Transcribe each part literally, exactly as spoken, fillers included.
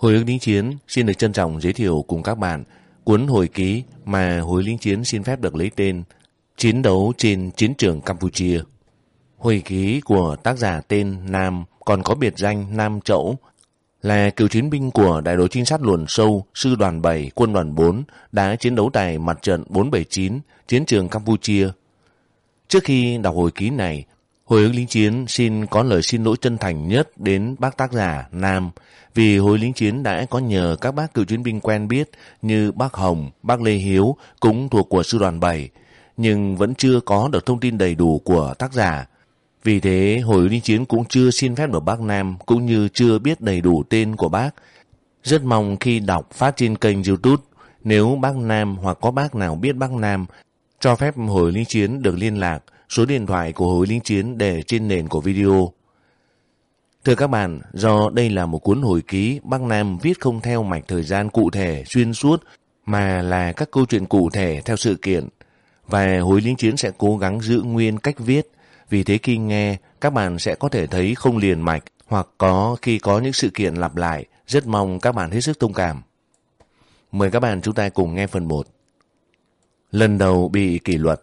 Hồi ức lính chiến xin được trân trọng giới thiệu cùng các bạn cuốn hồi ký mà Hồi lính chiến xin phép được lấy tên Chiến đấu trên chiến trường Campuchia. Hồi ký của tác giả tên Nam, còn có biệt danh Nam Chẩu, là cựu chiến binh của đại đội trinh sát luồn sâu sư đoàn bảy quân đoàn bốn đã chiến đấu tại mặt trận bốn bảy chín chiến trường Campuchia. Trước khi đọc hồi ký này, Hồi ức lính chiến xin có lời xin lỗi chân thành nhất đến bác tác giả Nam, vì Hồi lính chiến đã có nhờ các bác cựu chiến binh quen biết như bác Hồng, bác Lê Hiếu cũng thuộc của sư đoàn bảy, nhưng vẫn chưa có được thông tin đầy đủ của tác giả. Vì thế Hồi ức lính chiến cũng chưa xin phép được bác Nam, cũng như chưa biết đầy đủ tên của bác. Rất mong khi đọc phát trên kênh YouTube, nếu bác Nam hoặc có bác nào biết bác Nam, cho phép Hồi lính chiến được liên lạc. Số điện thoại của Hồi lính chiến để trên nền của video. Thưa các bạn, do đây là một cuốn hồi ký, bác Nam viết không theo mạch thời gian cụ thể xuyên suốt, mà là các câu chuyện cụ thể theo sự kiện, và Hồi lính chiến sẽ cố gắng giữ nguyên cách viết. Vì thế khi nghe, các bạn sẽ có thể thấy không liền mạch, hoặc có khi có những sự kiện lặp lại. Rất mong các bạn hết sức thông cảm. Mời các bạn chúng ta cùng nghe phần một. Lần đầu bị kỷ luật.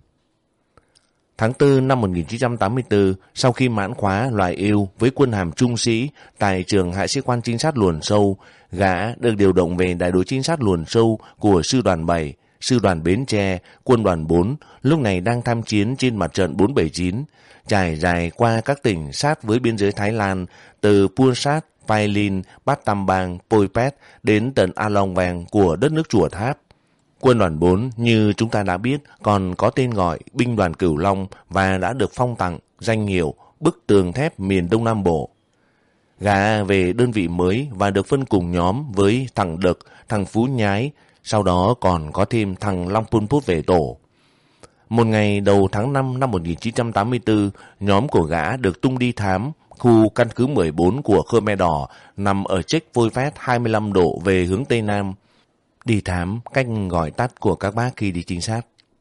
Tháng tư năm một nghìn chín trăm tám mươi tư, sau khi mãn khóa loại yêu với quân hàm trung sĩ tại trường Hạ sĩ quan trinh sát luồn sâu, gã được điều động về đại đội trinh sát luồn sâu của sư đoàn bảy, sư đoàn Bến Tre, quân đoàn bốn, lúc này đang tham chiến trên mặt trận bốn bảy chín, trải dài qua các tỉnh sát với biên giới Thái Lan, từ Pursat, Pailin, Battambang, Poipet đến tận A Long Vàng của đất nước Chùa Tháp. Quân đoàn bốn, như chúng ta đã biết, còn có tên gọi Binh đoàn Cửu Long và đã được phong tặng danh hiệu Bức tường thép miền Đông Nam Bộ. Gã về đơn vị mới và được phân cùng nhóm với thằng Đực, thằng Phú Nhái, sau đó còn có thêm thằng Long Pun Pút về tổ. Một ngày đầu tháng năm năm một nghìn chín trăm tám mươi tư, nhóm của gã được tung đi thám khu căn cứ mười bốn của Khmer Đỏ nằm ở chếch Vôi Phét hai mươi lăm độ về hướng Tây Nam. Đi thám, cách gọi tắt của các bác khi đi trinh sát.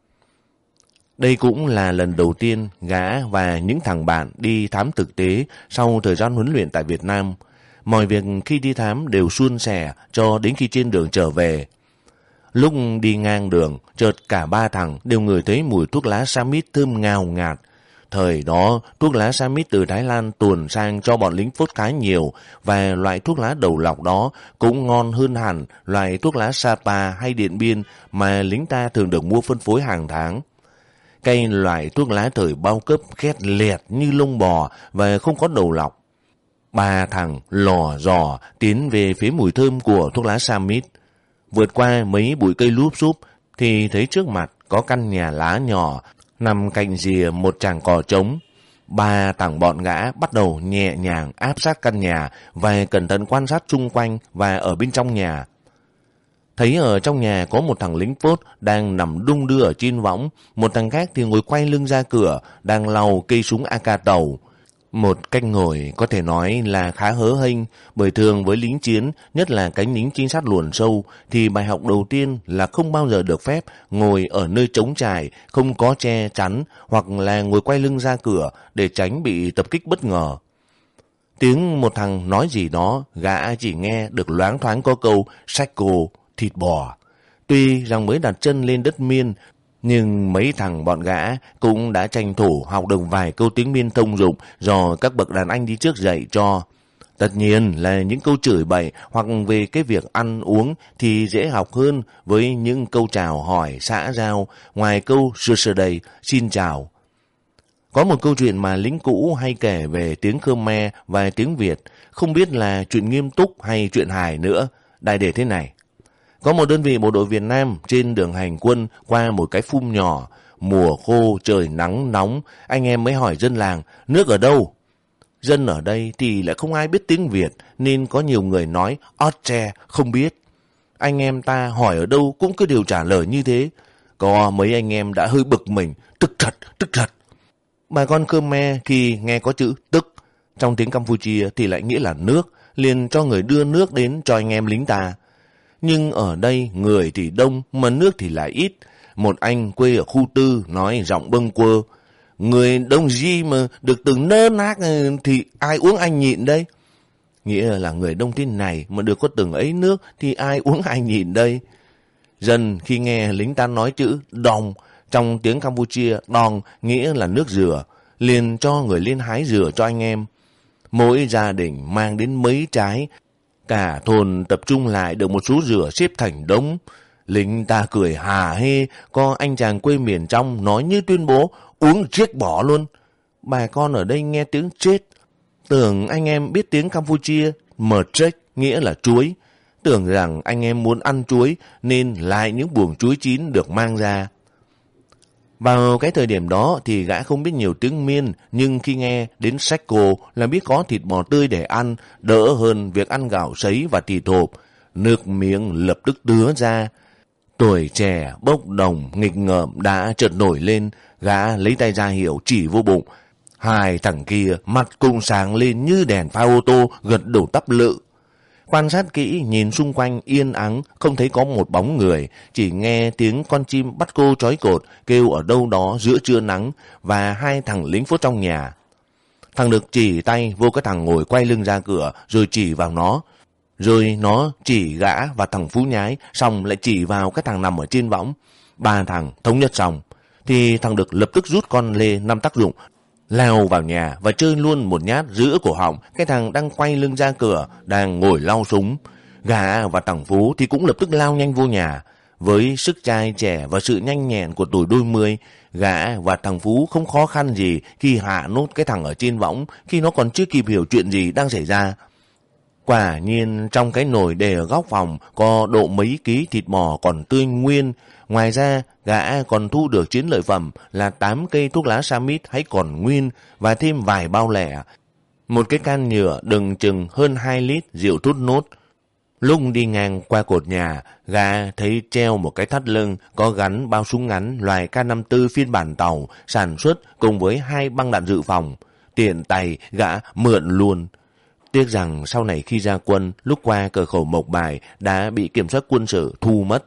Đây cũng là lần đầu tiên gã và những thằng bạn đi thám thực tế sau thời gian huấn luyện tại Việt Nam. Mọi việc khi đi thám đều suôn sẻ cho đến khi trên đường trở về. Lúc đi ngang đường, chợt cả ba thằng đều ngửi thấy mùi thuốc lá Samit thơm ngào ngạt. Thời đó, thuốc lá Samit từ Thái Lan tuồn sang cho bọn lính phốt khá nhiều, và loại thuốc lá đầu lọc đó cũng ngon hơn hẳn loại thuốc lá Sapa hay Điện Biên mà lính ta thường được mua phân phối hàng tháng. Cây loại thuốc lá thời bao cấp khét lẹt như lông bò và không có đầu lọc. Ba thằng lò dò tiến về phía mùi thơm của thuốc lá Samit. Vượt qua mấy bụi cây lúp xúp thì thấy trước mặt có căn nhà lá nhỏ nằm cạnh rìa một tràng cỏ trống. Ba thằng bọn gã bắt đầu nhẹ nhàng áp sát căn nhà và cẩn thận quan sát xung quanh và ở bên trong nhà. Thấy ở trong nhà có một thằng lính phốt đang nằm đung đưa ở trên võng, một thằng khác thì ngồi quay lưng ra cửa đang lau cây súng a ca tàu. Một cách ngồi có thể nói là khá hớ hênh, bởi thường với lính chiến, nhất là cánh lính trinh sát luồn sâu, thì bài học đầu tiên là không bao giờ được phép ngồi ở nơi trống trải, không có che chắn, hoặc là ngồi quay lưng ra cửa để tránh bị tập kích bất ngờ. Tiếng một thằng nói gì đó, gã chỉ nghe được loáng thoáng có câu sách cô, thịt bò. Tuy rằng mới đặt chân lên đất Miên, nhưng mấy thằng bọn gã cũng đã tranh thủ học được vài câu tiếng Miên thông dụng do các bậc đàn anh đi trước dạy cho. Tất nhiên là những câu chửi bậy hoặc về cái việc ăn uống thì dễ học hơn với những câu chào hỏi xã giao, ngoài câu sơ sơ đầy, xin chào. Có một câu chuyện mà lính cũ hay kể về tiếng Khmer và tiếng Việt, không biết là chuyện nghiêm túc hay chuyện hài nữa. Đại để thế này. Có một đơn vị bộ đội Việt Nam trên đường hành quân qua một cái phum nhỏ. Mùa khô trời nắng nóng, anh em mới hỏi dân làng, nước ở đâu? Dân ở đây thì lại không ai biết tiếng Việt, nên có nhiều người nói ót tre, không biết. Anh em ta hỏi ở đâu cũng cứ đều trả lời như thế. Có mấy anh em đã hơi bực mình, tức thật, tức thật. Bà con Khmer khi nghe có chữ tức trong tiếng Campuchia thì lại nghĩa là nước, liền cho người đưa nước đến cho anh em lính ta. Nhưng ở đây người thì đông mà nước thì lại ít. Một anh quê ở khu tư nói giọng bâng quơ, người đông gì mà được từng nơ nác thì ai uống anh nhịn đây? nghĩa là người đông thế này mà được có từng ấy nước thì ai uống ai nhìn đây. Dân khi nghe lính ta nói chữ đòn, trong tiếng Campuchia đòn nghĩa là nước dừa, liền cho người lên hái dừa cho anh em. Mỗi gia đình mang đến mấy trái, cả thôn tập trung lại được một số dừa xếp thành đống. Lính ta cười hà hê, có anh chàng quê miền trong nói như tuyên bố uống chết bỏ luôn. Bà con ở đây nghe tiếng chết, tưởng anh em biết tiếng Campuchia, mờ trách nghĩa là chuối. Tưởng rằng anh em muốn ăn chuối nên lại những buồng chuối chín được mang ra. Vào cái thời điểm đó thì gã không biết nhiều tiếng Miên, nhưng khi nghe đến sách cô là biết có thịt bò tươi để ăn, đỡ hơn việc ăn gạo sấy và thịt hộp. Nước miếng lập tức đứa ra. Tuổi trẻ, bốc đồng, nghịch ngợm đã chợt nổi lên, gã lấy tay ra hiệu chỉ vô bụng. Hai thằng kia mặt cùng sáng lên như đèn pha ô tô gật đầu tắp lự. Quan sát kỹ, nhìn xung quanh yên ắng, không thấy có một bóng người, chỉ nghe tiếng con chim bắt cô trói cột kêu ở đâu đó giữa trưa nắng và hai thằng lính phốt trong nhà. Thằng Đực chỉ tay vô cái thằng ngồi quay lưng ra cửa rồi chỉ vào nó. Rồi nó chỉ gã và thằng Phú Nhái, xong lại chỉ vào cái thằng nằm ở trên võng. Ba thằng thống nhất xong, thì thằng Đực lập tức rút con lê năm tác dụng, lao vào nhà và chơi luôn một nhát giữa cổ họng cái thằng đang quay lưng ra cửa, đang ngồi lau súng. Gã và thằng Phú thì cũng lập tức lao nhanh vô nhà. Với sức trai trẻ và sự nhanh nhẹn của tuổi đôi mươi, gã và thằng Phú không khó khăn gì khi hạ nốt cái thằng ở trên võng khi nó còn chưa kịp hiểu chuyện gì đang xảy ra. Quả nhiên trong cái nồi để ở góc phòng có độ mấy ký thịt bò còn tươi nguyên. Ngoài ra gã còn thu được chiến lợi phẩm là tám cây thuốc lá sa mít hãy còn nguyên và thêm vài bao lẻ. Một cái can nhựa đựng chừng hơn hai lít rượu thốt nốt. Lúc đi ngang qua cột nhà, gã thấy treo một cái thắt lưng có gắn bao súng ngắn loại K năm mươi tư phiên bản tàu sản xuất cùng với hai băng đạn dự phòng. Tiện tay gã mượn luôn. Tiếc rằng sau này khi ra quân, lúc qua cửa khẩu Mộc Bài đã bị kiểm soát quân sự thu mất.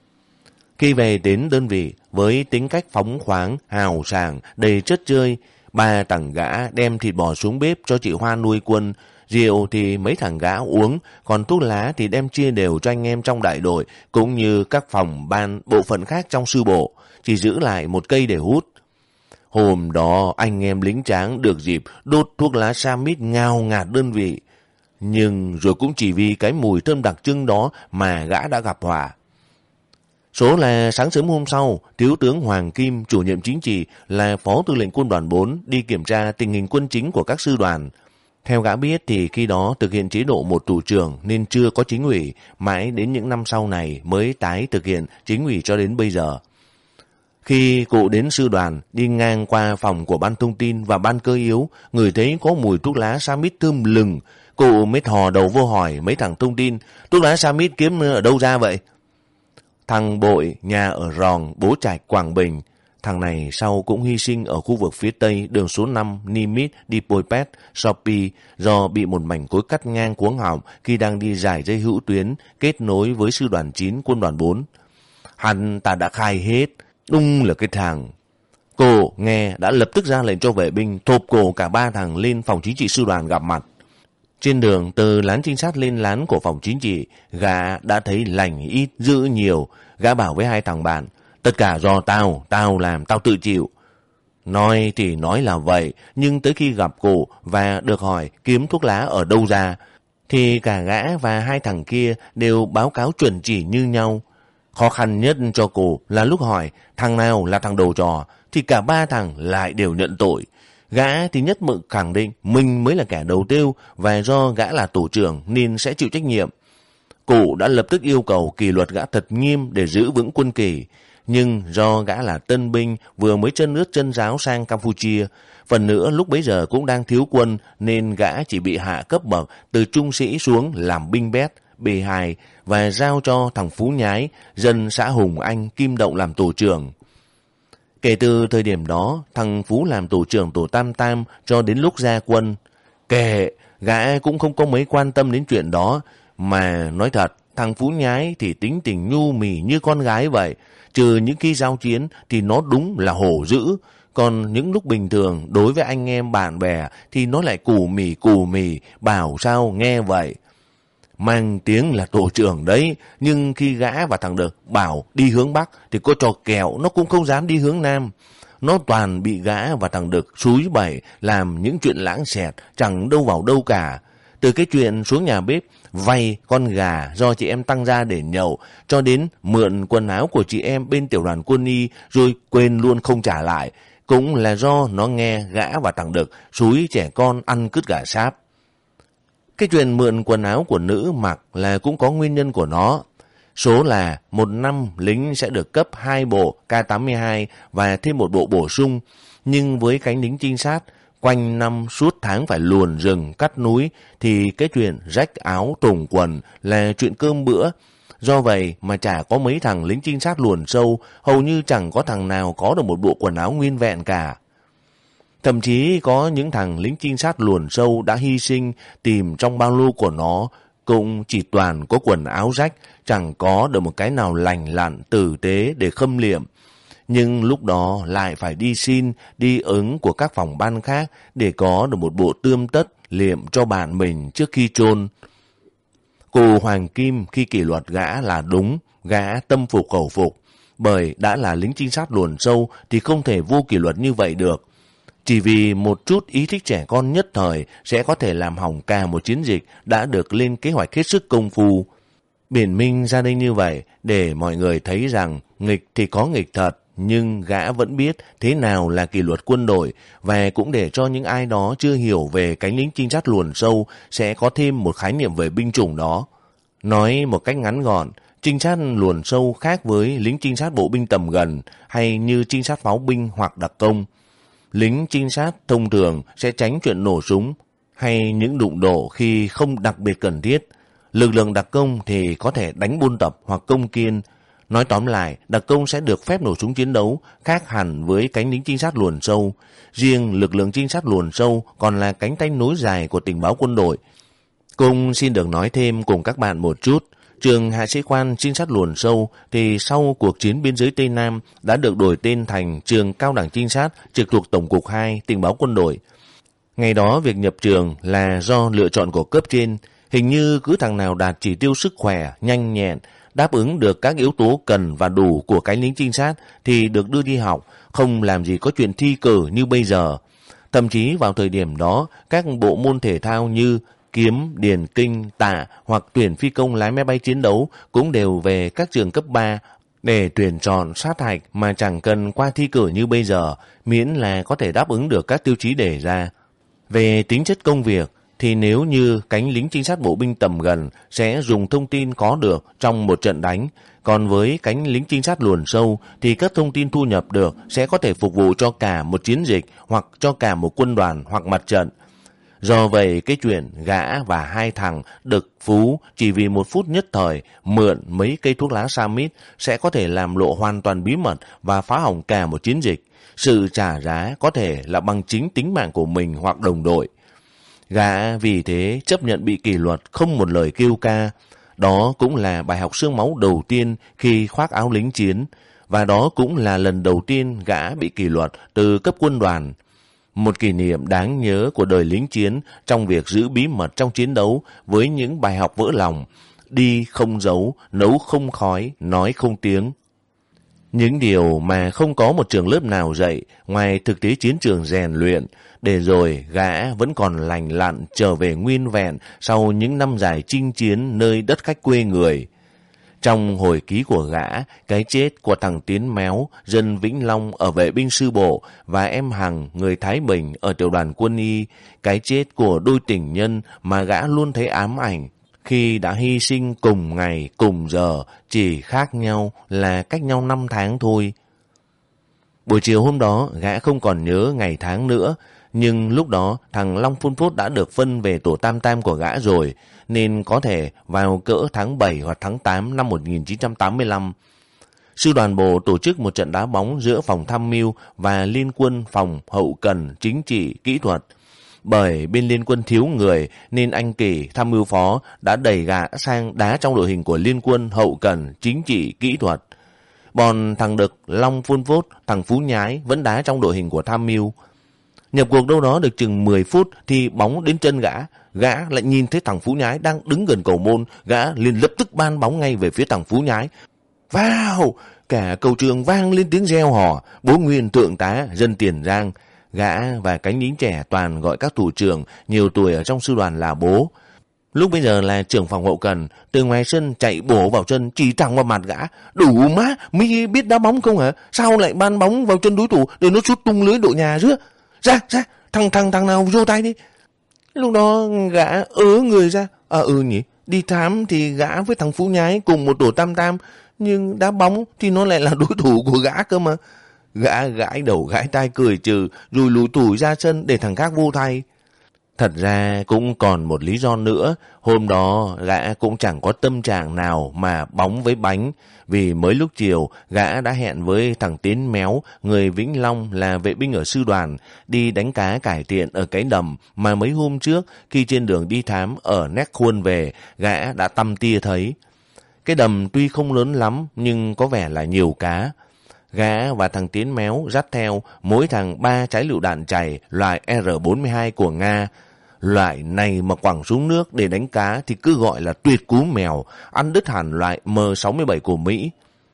Khi về đến đơn vị, với tính cách phóng khoáng, hào sảng, đầy chất chơi, ba thằng gã đem thịt bò xuống bếp cho chị Hoa nuôi quân. Rượu thì mấy thằng gã uống, còn thuốc lá thì đem chia đều cho anh em trong đại đội, cũng như các phòng ban bộ phận khác trong sư bộ, chỉ giữ lại một cây để hút. Hôm đó anh em lính tráng được dịp đốt thuốc lá sa mít ngào ngạt đơn vị. Nhưng rồi cũng chỉ vì cái mùi thơm đặc trưng đó mà gã đã gặp họa. Số là sáng sớm hôm sau, Thiếu tướng Hoàng Kim, chủ nhiệm chính trị, là phó tư lệnh quân đoàn bốn, đi kiểm tra tình hình quân chính của các sư đoàn. Theo gã biết thì khi đó thực hiện chế độ một thủ trưởng nên chưa có chính ủy, mãi đến những năm sau này mới tái thực hiện chính ủy cho đến bây giờ. Khi cụ đến sư đoàn, đi ngang qua phòng của ban thông tin và ban cơ yếu, người thấy có mùi thuốc lá sa mít thơm lừng. Cụ mới thò đầu vô hỏi mấy thằng thông tin, thuốc lá sa mít kiếm ở đâu ra vậy? Thằng Bội, nhà ở Ròn, Bố Trạch, Quảng Bình. Thằng này sau cũng hy sinh ở khu vực phía tây đường số năm Nimitz đi Poipet, Sopi do bị một mảnh cối cắt ngang cuống họng khi đang đi giải dây hữu tuyến kết nối với sư đoàn chín quân đoàn bốn. Hắn ta đã khai hết, đúng là cái thằng. Cô nghe đã lập tức ra lệnh cho vệ binh thộp cổ cả ba thằng lên phòng chính trị sư đoàn gặp mặt. Trên đường từ lán trinh sát lên lán của phòng chính trị, gã đã thấy lành ít dữ nhiều. Gã bảo với hai thằng bạn, tất cả do tao, tao làm, tao tự chịu. Nói thì nói là vậy, nhưng tới khi gặp cụ và được hỏi kiếm thuốc lá ở đâu ra, thì cả gã và hai thằng kia đều báo cáo chuẩn chỉ như nhau. Khó khăn nhất cho cụ là lúc hỏi thằng nào là thằng đầu trò, thì cả ba thằng lại đều nhận tội. Gã thì nhất mực khẳng định mình mới là kẻ đầu tiêu và do gã là tổ trưởng nên sẽ chịu trách nhiệm. Cụ đã lập tức yêu cầu kỷ luật gã thật nghiêm để giữ vững quân kỷ. Nhưng do gã là tân binh vừa mới chân ướt chân ráo sang Campuchia, phần nữa lúc bấy giờ cũng đang thiếu quân nên gã chỉ bị hạ cấp bậc từ trung sĩ xuống làm binh bét, B hai và giao cho thằng Phú Nhái, dân xã Hùng Anh, Kim Động làm tổ trưởng. Kể từ thời điểm đó, thằng Phú làm tổ trưởng tổ Tam Tam cho đến lúc ra quân. Kể, gã cũng không có mấy quan tâm đến chuyện đó, mà nói thật, thằng Phú Nhái thì tính tình nhu mì như con gái vậy. Trừ những khi giao chiến thì nó đúng là hổ dữ, Còn những lúc bình thường đối với anh em bạn bè thì nó lại cù mì cù mì, bảo sao nghe vậy. Mang tiếng là tổ trưởng đấy, nhưng khi gã và thằng Đực bảo đi hướng Bắc thì có trò kẹo nó cũng không dám đi hướng Nam. Nó toàn bị gã và thằng Đực xúi bẩy làm những chuyện lãng xẹt chẳng đâu vào đâu cả. Từ cái chuyện xuống nhà bếp vay con gà do chị em tăng ra để nhậu, cho đến mượn quần áo của chị em bên tiểu đoàn quân y rồi quên luôn không trả lại, cũng là do nó nghe gã và thằng Đực xúi trẻ con ăn cứt gà sáp. Cái chuyện mượn quần áo của nữ mặc là cũng có nguyên nhân của nó. Số là một năm lính sẽ được cấp hai bộ K tám mươi hai và thêm một bộ bổ sung. Nhưng với cánh lính trinh sát, quanh năm suốt tháng phải luồn rừng, cắt núi, thì cái chuyện rách áo trùng quần là chuyện cơm bữa. Do vậy mà chả có mấy thằng lính trinh sát luồn sâu, hầu như chẳng có thằng nào có được một bộ quần áo nguyên vẹn cả. Thậm chí có những thằng lính trinh sát luồn sâu đã hy sinh, tìm trong ba lô của nó cũng chỉ toàn có quần áo rách, chẳng có được một cái nào lành lặn, tử tế để khâm liệm. Nhưng lúc đó lại phải đi xin, đi ứng của các phòng ban khác để có được một bộ tươm tất liệm cho bạn mình trước khi chôn. Cô Hoàng Kim khi kỷ luật gã là đúng, gã tâm phục khẩu phục, bởi đã là lính trinh sát luồn sâu thì không thể vô kỷ luật như vậy được. Chỉ vì một chút ý thích trẻ con nhất thời sẽ có thể làm hỏng cả một chiến dịch đã được lên kế hoạch hết sức công phu. Biển minh ra đây như vậy để mọi người thấy rằng nghịch thì có nghịch thật, nhưng gã vẫn biết thế nào là kỷ luật quân đội, và cũng để cho những ai đó chưa hiểu về cánh lính trinh sát luồn sâu sẽ có thêm một khái niệm về binh chủng đó. Nói một cách ngắn gọn, trinh sát luồn sâu khác với lính trinh sát bộ binh tầm gần hay như trinh sát pháo binh hoặc đặc công. Lính trinh sát thông thường sẽ tránh chuyện nổ súng hay những đụng độ khi không đặc biệt cần thiết. Lực lượng đặc công thì có thể đánh buôn tập hoặc công kiên. Nói tóm lại, đặc công sẽ được phép nổ súng chiến đấu, khác hẳn với cánh lính trinh sát luồn sâu. Riêng lực lượng trinh sát luồn sâu còn là cánh tay nối dài của tình báo quân đội. Cùng xin được nói thêm cùng các bạn một chút. Trường hạ sĩ quan trinh sát luồn sâu thì sau cuộc chiến biên giới Tây Nam đã được đổi tên thành trường cao đẳng trinh sát trực thuộc Tổng cục hai tình báo quân đội. Ngày đó việc nhập trường là do lựa chọn của cấp trên. Hình như cứ thằng nào đạt chỉ tiêu sức khỏe, nhanh nhẹn, đáp ứng được các yếu tố cần và đủ của cánh lính trinh sát thì được đưa đi học, không làm gì có chuyện thi cử như bây giờ. Thậm chí vào thời điểm đó, các bộ môn thể thao như kiếm, điền kinh, tạ hoặc tuyển phi công lái máy bay chiến đấu cũng đều về các trường cấp ba để tuyển chọn sát hạch mà chẳng cần qua thi cử như bây giờ, miễn là có thể đáp ứng được các tiêu chí đề ra. Về tính chất công việc, thì nếu như cánh lính trinh sát bộ binh tầm gần sẽ dùng thông tin có được trong một trận đánh, còn với cánh lính trinh sát luồn sâu thì các thông tin thu nhập được sẽ có thể phục vụ cho cả một chiến dịch hoặc cho cả một quân đoàn hoặc mặt trận. Do vậy cái chuyện gã và hai thằng Đực, Phú chỉ vì một phút nhất thời mượn mấy cây thuốc lá sa mít sẽ có thể làm lộ hoàn toàn bí mật và phá hỏng cả một chiến dịch. Sự trả giá có thể là bằng chính tính mạng của mình hoặc đồng đội. Gã vì thế chấp nhận bị kỷ luật không một lời kêu ca. Đó cũng là bài học xương máu đầu tiên khi khoác áo lính chiến, và đó cũng là lần đầu tiên gã bị kỷ luật từ cấp quân đoàn. Một kỷ niệm đáng nhớ của đời lính chiến trong việc giữ bí mật trong chiến đấu với những bài học vỡ lòng: đi không giấu, nấu không khói, nói không tiếng. Những điều mà không có một trường lớp nào dạy ngoài thực tế chiến trường rèn luyện, để rồi gã vẫn còn lành lặn trở về nguyên vẹn sau những năm dài chinh chiến nơi đất khách quê người. Trong hồi ký của gã, cái chết của thằng Tiến Méo, dân Vĩnh Long ở vệ binh sư bộ, và em Hằng, người Thái Bình ở tiểu đoàn quân y, cái chết của đôi tình nhân mà gã luôn thấy ám ảnh, khi đã hy sinh cùng ngày, cùng giờ, chỉ khác nhau là cách nhau năm tháng thôi. Buổi chiều hôm đó, gã không còn nhớ ngày tháng nữa, nhưng lúc đó thằng Long Phun Phốt đã được phân về tổ tam tam của gã rồi, nên có thể vào cỡ tháng bảy hoặc tháng tám năm một nghìn chín trăm tám mươi lăm. Sư đoàn bộ tổ chức một trận đá bóng giữa phòng tham mưu và liên quân phòng hậu cần, chính trị, kỹ thuật. Bởi bên liên quân thiếu người nên anh Kỳ, tham mưu phó, đã đẩy gã sang đá trong đội hình của liên quân hậu cần, chính trị, kỹ thuật. Còn thằng Đực, Long Phun Phốt, thằng Phú Nhái vẫn đá trong đội hình của tham mưu. Nhập cuộc đâu đó được chừng mười phút thì bóng đến chân gã. Gã lại nhìn thấy thằng Phú Nhái đang đứng gần cầu môn. Gã liền lập tức ban bóng ngay về phía thằng Phú Nhái. Vào! Cả cầu trường vang lên tiếng reo hò. Bố Nguyên, thượng tá, dân Tiền Giang. Gã và cánh lính trẻ toàn gọi các thủ trưởng nhiều tuổi ở trong sư đoàn là bố. Lúc bây giờ là trưởng phòng hậu cần, từ ngoài sân chạy bổ vào chân, chỉ thẳng vào mặt gã. Đủ má, mi biết đá bóng không hả? Sao lại ban bóng vào chân đối thủ để nó sút tung lưới đội nhà chứ? Ra, ra, thằng thằng thằng nào vô tay đi. Lúc đó gã ớ người ra. À ừ nhỉ, đi thám thì gã với thằng Phú Nhái cùng một tổ tam tam, nhưng đá bóng thì nó lại là đối thủ của gã cơ mà. Gã gãi đầu gãi tai cười trừ, rồi lùi tủi ra sân để thằng khác vô thay. Thật ra cũng còn một lý do nữa, hôm đó gã cũng chẳng có tâm trạng nào mà bóng với bánh, vì mới lúc chiều gã đã hẹn với thằng Tiến Méo, người Vĩnh Long là vệ binh ở sư đoàn, đi đánh cá cải thiện ở cái đầm mà mấy hôm trước khi trên đường đi thám ở Nét Khuôn về, gã đã tăm tia thấy. Cái đầm tuy không lớn lắm nhưng có vẻ là nhiều cá. Gã và thằng Tiến Méo dắt theo mỗi thằng ba trái lựu đạn chày loại R bốn mươi hai của Nga. Loại này mà quẳng xuống nước để đánh cá thì cứ gọi là tuyệt cú mèo, ăn đứt hẳn loại M sáu mươi bảy của Mỹ.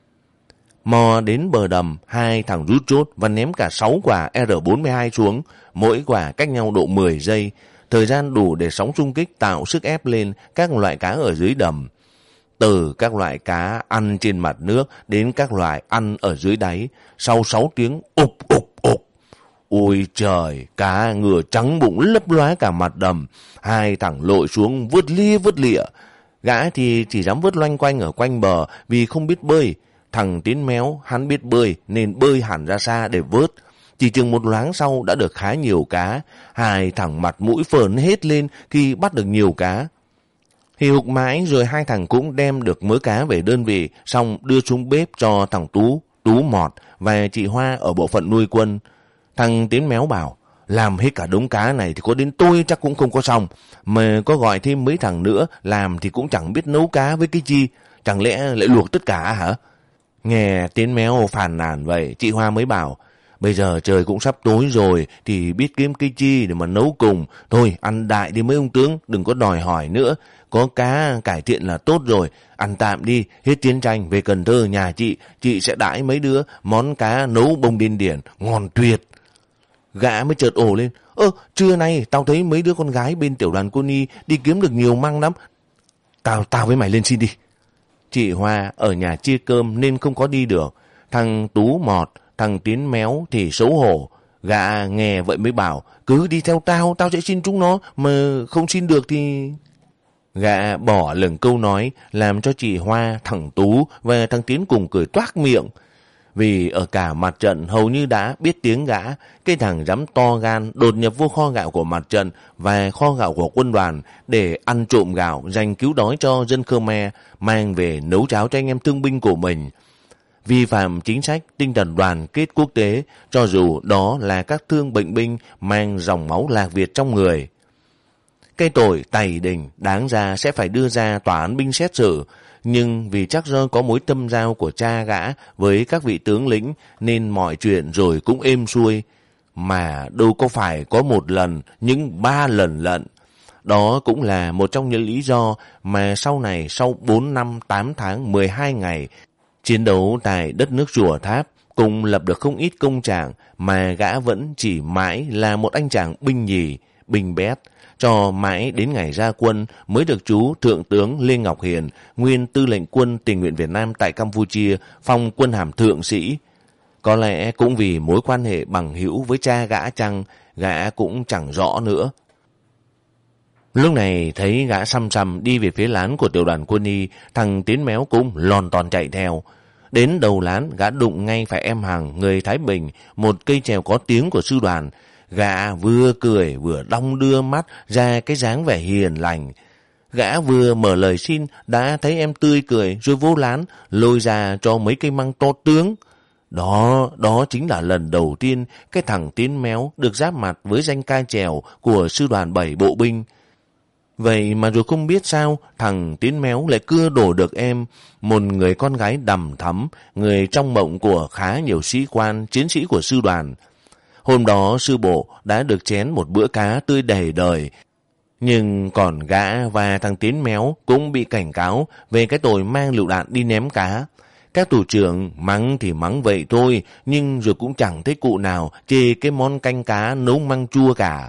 Mò đến bờ đầm, hai thằng rút chốt và ném cả sáu quả R bốn mươi hai xuống, mỗi quả cách nhau độ mười giây. Thời gian đủ để sóng xung kích tạo sức ép lên các loại cá ở dưới đầm. Từ các loại cá ăn trên mặt nước đến các loại ăn ở dưới đáy, sau sáu tiếng ụp ụp ụp. Ôi trời, cá ngựa trắng bụng lấp lóa cả mặt đầm, hai thằng lội xuống vớt lia vớt lịa. Gã thì chỉ dám vớt loanh quanh ở quanh bờ vì không biết bơi. Thằng Tiến Méo hắn biết bơi nên bơi hẳn ra xa để vớt. Chỉ chừng một loáng sau đã được khá nhiều cá, hai thằng mặt mũi phởn hết lên khi bắt được nhiều cá. Hì hục mãi rồi hai thằng cũng đem được mớ cá về đơn vị, xong đưa xuống bếp cho thằng Tú, Tú Mọt và chị Hoa ở bộ phận nuôi quân. Thằng Tiến Méo bảo, làm hết cả đống cá này thì có đến tôi chắc cũng không có xong, mà có gọi thêm mấy thằng nữa làm thì cũng chẳng biết nấu cá với cái chi, chẳng lẽ lại luộc tất cả hả? Nghe Tiến Méo phàn nàn vậy, chị Hoa mới bảo, bây giờ trời cũng sắp tối rồi thì biết kiếm cái chi để mà nấu cùng. Thôi ăn đại đi mấy ông tướng, đừng có đòi hỏi nữa. Có cá cải thiện là tốt rồi. Ăn tạm đi, hết chiến tranh về Cần Thơ nhà chị, chị sẽ đãi mấy đứa món cá nấu bông điên điển, ngon tuyệt. Gã mới chợt ồ lên, ơ trưa nay tao thấy mấy đứa con gái bên tiểu đoàn Cô Ni đi kiếm được nhiều măng lắm. Tao, tao với mày lên xin đi. Chị Hoa ở nhà chia cơm nên không có đi được. Thằng Tú Mọt, thằng Tiến Méo thì xấu hổ. Gã nghe vậy mới bảo, cứ đi theo tao, tao sẽ xin chúng nó, mà không xin được thì... Gã bỏ lửng câu nói, làm cho chị Hoa, thằng Tú và thằng Tiến cùng cười toác miệng. Vì ở cả mặt trận hầu như đã biết tiếng gã, cái thằng dám to gan đột nhập vô kho gạo của mặt trận và kho gạo của quân đoàn để ăn trộm gạo dành cứu đói cho dân Khmer, mang về nấu cháo cho anh em thương binh của mình. Vi phạm chính sách tinh thần đoàn kết quốc tế, cho dù đó là các thương bệnh binh mang dòng máu Lạc Việt trong người. Cái tội tày đình đáng ra sẽ phải đưa ra tòa án binh xét xử, nhưng vì chắc do có mối tâm giao của cha gã với các vị tướng lĩnh nên mọi chuyện rồi cũng êm xuôi. Mà đâu có phải có một lần, nhưng ba lần lận. Đó cũng là một trong những lý do mà sau này, sau bốn năm, tám tháng, mười hai ngày, chiến đấu tại đất nước Chùa Tháp cùng lập được không ít công trạng mà gã vẫn chỉ mãi là một anh chàng binh nhì, binh bét, cho mãi đến ngày ra quân mới được chú Thượng tướng Lê Ngọc Hiền, nguyên tư lệnh quân tình nguyện Việt Nam tại Campuchia, phong quân hàm thượng sĩ. Có lẽ cũng vì mối quan hệ bằng hữu với cha gã chăng, gã cũng chẳng rõ nữa. Lúc này thấy gã xăm xăm đi về phía lán của tiểu đoàn Quân y, thằng Tiến Méo cũng lòn ton chạy theo. Đến đầu lán, gã đụng ngay phải em Hằng, người Thái Bình, một cây chèo có tiếng của sư đoàn. Gã vừa cười vừa đong đưa mắt ra cái dáng vẻ hiền lành. Gã vừa mở lời xin đã thấy em tươi cười rồi vô lán lôi ra cho mấy cây măng to tướng. Đó, đó chính là lần đầu tiên cái thằng Tiến Méo được giáp mặt với danh cai chèo của sư đoàn bảy bộ binh. Vậy mà rồi không biết sao thằng Tiến Méo lại cưa đổ được em, một người con gái đằm thắm, người trong mộng của khá nhiều sĩ quan, chiến sĩ của sư đoàn. Hôm đó sư bộ đã được chén một bữa cá tươi đầy đời, nhưng còn gã và thằng Tiến Méo cũng bị cảnh cáo về cái tội mang lựu đạn đi ném cá. Các thủ trưởng mắng thì mắng vậy thôi, nhưng rồi cũng chẳng thấy cụ nào chê cái món canh cá nấu măng chua cả.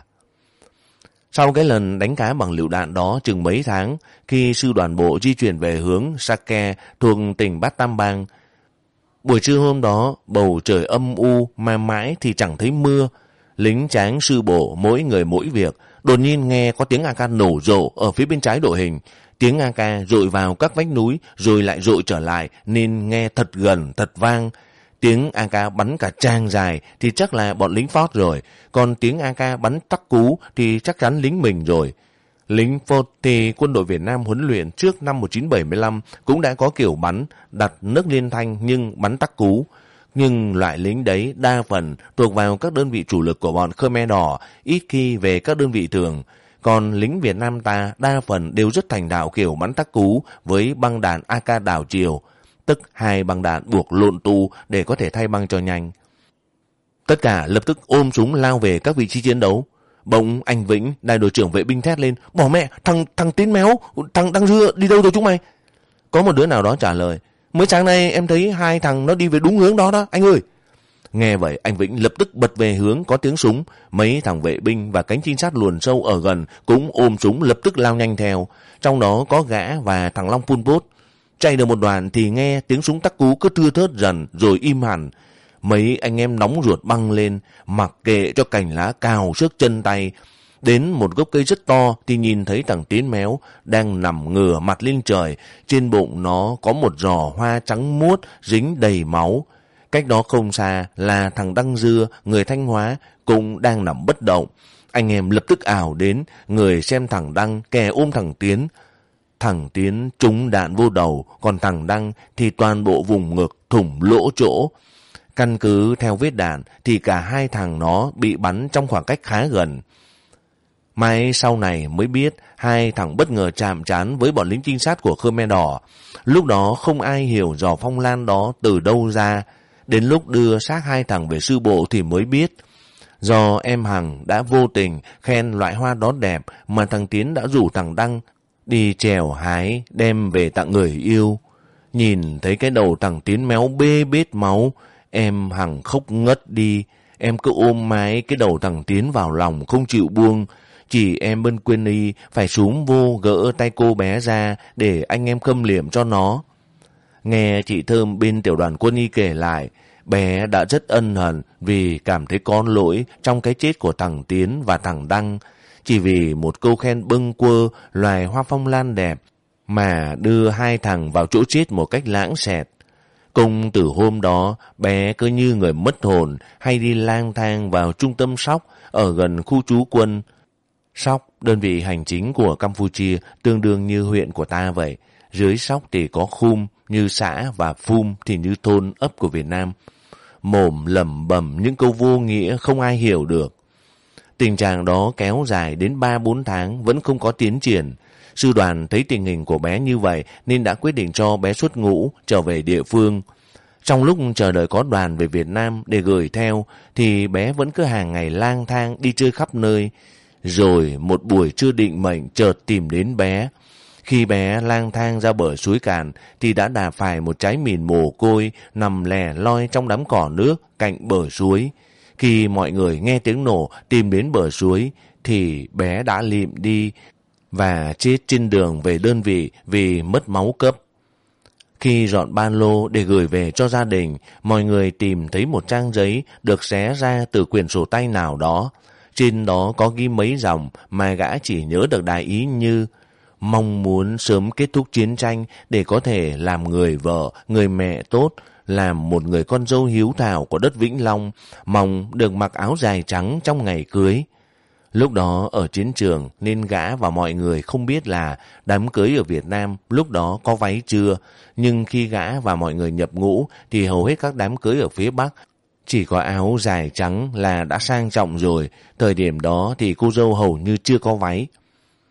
Sau cái lần đánh cá bằng lựu đạn đó chừng mấy tháng, khi sư đoàn bộ di chuyển về hướng Sake thuộc tỉnh Bát Tam Bang, buổi trưa hôm đó bầu trời âm u mà mãi thì chẳng thấy mưa. Lính tráng sư bộ mỗi người mỗi việc, đột nhiên nghe có tiếng a ca nổ rộ ở phía bên trái đội hình. Tiếng a ca dội vào các vách núi rồi lại dội trở lại nên nghe thật gần thật vang. Tiếng a ca bắn cả trang dài thì chắc là bọn lính Phót rồi, còn tiếng a ca bắn tắc cú thì chắc chắn lính mình rồi. Lính Phót thì quân đội Việt Nam huấn luyện trước năm một nghìn chín trăm bảy mươi lăm cũng đã có kiểu bắn đặt nấc liên thanh nhưng bắn tắc cú. Nhưng loại lính đấy đa phần thuộc vào các đơn vị chủ lực của bọn Khmer Đỏ, ít khi về các đơn vị thường. Còn lính Việt Nam ta đa phần đều rất thành thạo kiểu bắn tắc cú với băng đạn a ca đảo chiều, tức hai băng đạn buộc lộn tu để có thể thay băng cho nhanh. Tất cả lập tức ôm súng lao về các vị trí chiến đấu. Bỗng anh Vĩnh, đại đội trưởng vệ binh thét lên: "Bỏ mẹ, thằng thằng Tiến Méo, thằng Đăng Dưa đi đâu rồi chúng mày?" Có một đứa nào đó trả lời: "Mới sáng nay em thấy hai thằng nó đi về đúng hướng đó đó anh ơi." Nghe vậy anh Vĩnh lập tức bật về hướng có tiếng súng. Mấy thằng vệ binh và cánh trinh sát luồn sâu ở gần cũng ôm súng lập tức lao nhanh theo. Trong đó có gã và thằng Long Phun Pốt. Chạy được một đoạn thì nghe tiếng súng tắc cú cứ thưa thớt dần rồi im hẳn. Mấy anh em nóng ruột băng lên, mặc kệ cho cành lá cào xước chân tay. Đến một gốc cây rất to thì nhìn thấy thằng Tiến Méo đang nằm ngửa mặt lên trời. Trên bụng nó có một giò hoa trắng muốt dính đầy máu. Cách đó không xa là thằng Đăng Dưa, người Thanh Hóa, cũng đang nằm bất động. Anh em lập tức ảo đến, người xem thằng Đăng, kẻ ôm thằng Tiến. Thằng Tiến trúng đạn vô đầu, còn thằng Đăng thì toàn bộ vùng ngực thủng lỗ chỗ. Căn cứ theo vết đạn thì cả hai thằng nó bị bắn trong khoảng cách khá gần. Mai sau này mới biết hai thằng bất ngờ chạm trán với bọn lính trinh sát của Khmer Đỏ. Lúc đó không ai hiểu giò phong lan đó từ đâu ra. Đến lúc đưa xác hai thằng về sư bộ thì mới biết. Do em Hằng đã vô tình khen loại hoa đó đẹp mà thằng Tiến đã rủ thằng Đăng đi trèo hái đem về tặng người yêu. Nhìn thấy cái đầu thằng Tiến Méo bê bết máu, em Hằng khóc ngất đi. Em cứ ôm mái cái đầu thằng Tiến vào lòng không chịu buông. Chỉ em bên Quyên Y phải xuống vô gỡ tay cô bé ra để anh em khâm liệm cho nó. Nghe chị Thơm bên tiểu đoàn Quân Y kể lại, bé đã rất ân hận vì cảm thấy có lỗi trong cái chết của thằng Tiến và thằng Đăng. Chỉ vì một câu khen bâng quơ loài hoa phong lan đẹp mà đưa hai thằng vào chỗ chết một cách lãng xẹt. Cùng từ hôm đó, bé cứ như người mất hồn hay đi lang thang vào trung tâm Sóc ở gần khu trú quân. Sóc, đơn vị hành chính của Campuchia, tương đương như huyện của ta vậy. Dưới Sóc thì có Khum như xã và Phum thì như thôn ấp của Việt Nam. Mồm lẩm bẩm những câu vô nghĩa không ai hiểu được. Tình trạng đó kéo dài đến ba bốn tháng vẫn không có tiến triển. Sư đoàn thấy tình hình của bé như vậy nên đã quyết định cho bé xuất ngũ trở về địa phương. Trong lúc chờ đợi có đoàn về Việt Nam để gửi theo thì bé vẫn cứ hàng ngày lang thang đi chơi khắp nơi. Rồi một buổi trưa định mệnh chợt tìm đến bé. Khi bé lang thang ra bờ suối Càn thì đã đạp phải một trái mìn mồ côi nằm lẻ loi trong đám cỏ nước cạnh bờ suối. Khi mọi người nghe tiếng nổ tìm đến bờ suối thì bé đã lịm đi và chết trên đường về đơn vị vì mất máu cấp. Khi dọn ba lô để gửi về cho gia đình, mọi người tìm thấy một trang giấy được xé ra từ quyển sổ tay nào đó. Trên đó có ghi mấy dòng mà gã chỉ nhớ được đại ý như: mong muốn sớm kết thúc chiến tranh để có thể làm người vợ, người mẹ tốt, làm một người con dâu hiếu thảo của đất Vĩnh Long, mong được mặc áo dài trắng trong ngày cưới. Lúc đó ở chiến trường nên gã và mọi người không biết là đám cưới ở Việt Nam lúc đó có váy chưa, nhưng khi gã và mọi người nhập ngũ thì hầu hết các đám cưới ở phía Bắc chỉ có áo dài trắng là đã sang trọng rồi, thời điểm đó thì cô dâu hầu như chưa có váy.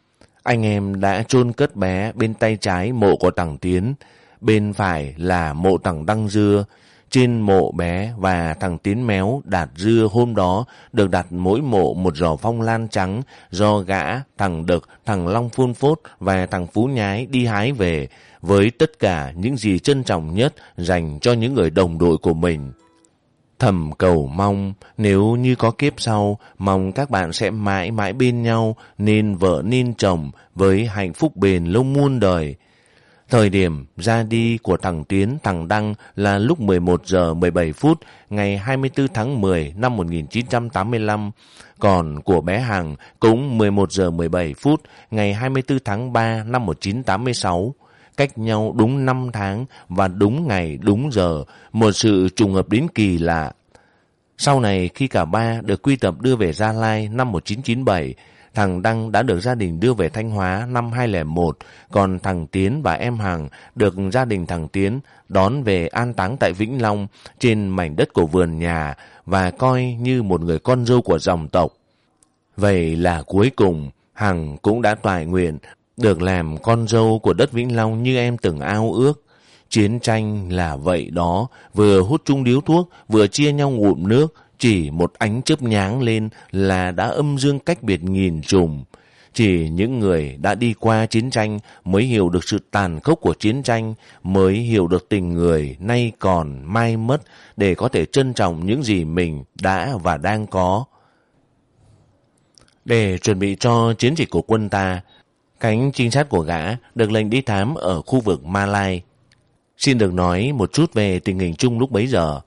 Anh em đã chôn cất bé bên tay trái mộ của thằng Tiến, bên phải là mộ thằng Đăng Dưa. Trên mộ bé và thằng Tiến Méo Đạt Dưa hôm đó được đặt mỗi mộ một giỏ phong lan trắng do gã, thằng Đực, thằng Long Phun Phốt và thằng Phú Nhái đi hái về, với tất cả những gì trân trọng nhất dành cho những người đồng đội của mình. Thầm cầu mong nếu như có kiếp sau, mong các bạn sẽ mãi mãi bên nhau, nên vợ nên chồng, với hạnh phúc bền lâu muôn đời. Thời điểm ra đi của thằng Tiến, thằng Đăng là lúc mười một giờ mười bảy phút ngày hai mươi tư tháng mười năm một nghìn chín trăm tám mươi lăm, còn của bé Hằng cũng mười một giờ mười bảy phút ngày hai mươi tư tháng ba năm một nghìn chín trăm tám mươi sáu. Cách nhau đúng năm tháng và đúng ngày đúng giờ, một sự trùng hợp đến kỳ lạ. Sau này khi cả ba được quy tập đưa về Gia Lai năm một nghìn chín trăm chín mươi bảy, thằng Đăng đã được gia đình đưa về Thanh Hóa năm hai không không một, còn thằng Tiến và em Hằng được gia đình thằng Tiến đón về an táng tại Vĩnh Long trên mảnh đất của vườn nhà và coi như một người con dâu của dòng tộc. Vậy là cuối cùng Hằng cũng đã toại nguyện được làm con dâu của đất Vĩnh Long như em từng ao ước. Chiến tranh là vậy đó, vừa hút chung điếu thuốc, vừa chia nhau ngụm nước, chỉ một ánh chớp nháng lên là đã âm dương cách biệt nghìn trùng. Chỉ những người đã đi qua chiến tranh mới hiểu được sự tàn khốc của chiến tranh, mới hiểu được tình người nay còn mai mất để có thể trân trọng những gì mình đã và đang có. Để chuẩn bị cho chiến dịch của quân ta, cánh trinh sát của gã được lệnh đi thám ở khu vực Ma Lai. Xin được nói một chút về tình hình chung lúc bấy giờ.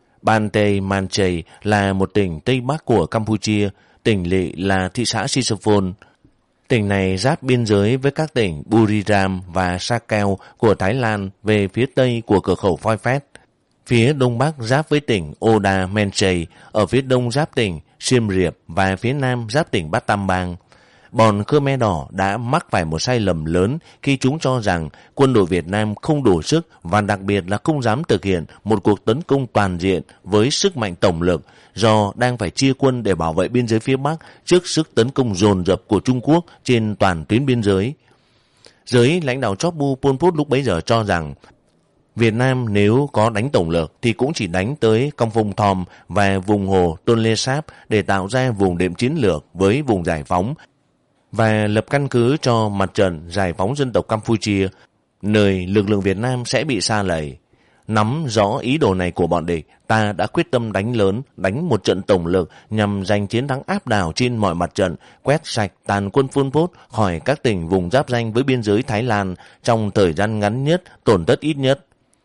Bantay Manchay là một tỉnh Tây Bắc của Campuchia, tỉnh lỵ là thị xã Sisophon. Tỉnh này giáp biên giới với các tỉnh Buriram và Sakeo của Thái Lan về phía tây của cửa khẩu Phoi Phét. Phía đông bắc giáp với tỉnh Oda Menchay, ở phía đông giáp tỉnh Siem Reap và phía nam giáp tỉnh Battambang. Bọn Khmer Đỏ đã mắc phải một sai lầm lớn khi chúng cho rằng quân đội Việt Nam không đủ sức và đặc biệt là không dám thực hiện một cuộc tấn công toàn diện với sức mạnh tổng lực do đang phải chia quân để bảo vệ biên giới phía Bắc trước sức tấn công dồn dập của Trung Quốc trên toàn tuyến biên giới. Giới lãnh đạo chóp bu Pol Pot lúc bấy giờ cho rằng Việt Nam nếu có đánh tổng lực thì cũng chỉ đánh tới Công Phong Thom và vùng hồ Tonle Sap để tạo ra vùng đệm chiến lược với vùng giải phóng và lập căn cứ cho mặt trận giải phóng dân tộc Campuchia, nơi lực lượng Việt Nam sẽ bị sa lầy. Nắm rõ ý đồ này của bọn địch, ta đã quyết tâm đánh lớn, đánh một trận tổng lực nhằm giành chiến thắng áp đảo trên mọi mặt trận, quét sạch tàn quân Pol Pot khỏi các tỉnh vùng giáp ranh với biên giới Thái Lan trong thời gian ngắn nhất, tổn thất ít nhất.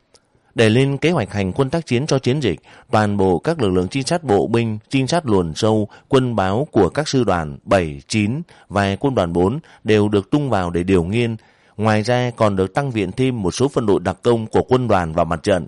Để lên kế hoạch hành quân tác chiến cho chiến dịch, toàn bộ các lực lượng trinh sát bộ binh, trinh sát luồn sâu, quân báo của các sư đoàn bảy, chín và quân đoàn bốn đều được tung vào để điều nghiên. Ngoài ra còn được tăng viện thêm một số phân đội đặc công của quân đoàn vào mặt trận.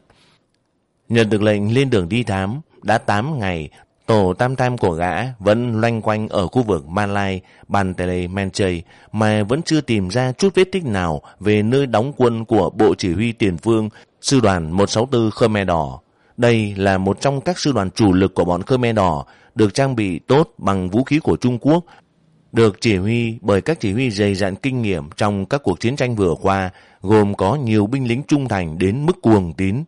Nhận được lệnh lên đường đi thám, đã tám ngày, tổ tam tam của gã vẫn loanh quanh ở khu vực Malai, Bantay Manchay mà vẫn chưa tìm ra chút vết tích nào về nơi đóng quân của Bộ Chỉ huy Tiền phương Sư đoàn một sáu tư Khmer Đỏ. Đây là một trong các sư đoàn chủ lực của bọn Khmer Đỏ, được trang bị tốt bằng vũ khí của Trung Quốc, được chỉ huy bởi các chỉ huy dày dặn kinh nghiệm trong các cuộc chiến tranh vừa qua, gồm có nhiều binh lính trung thành đến mức cuồng tín.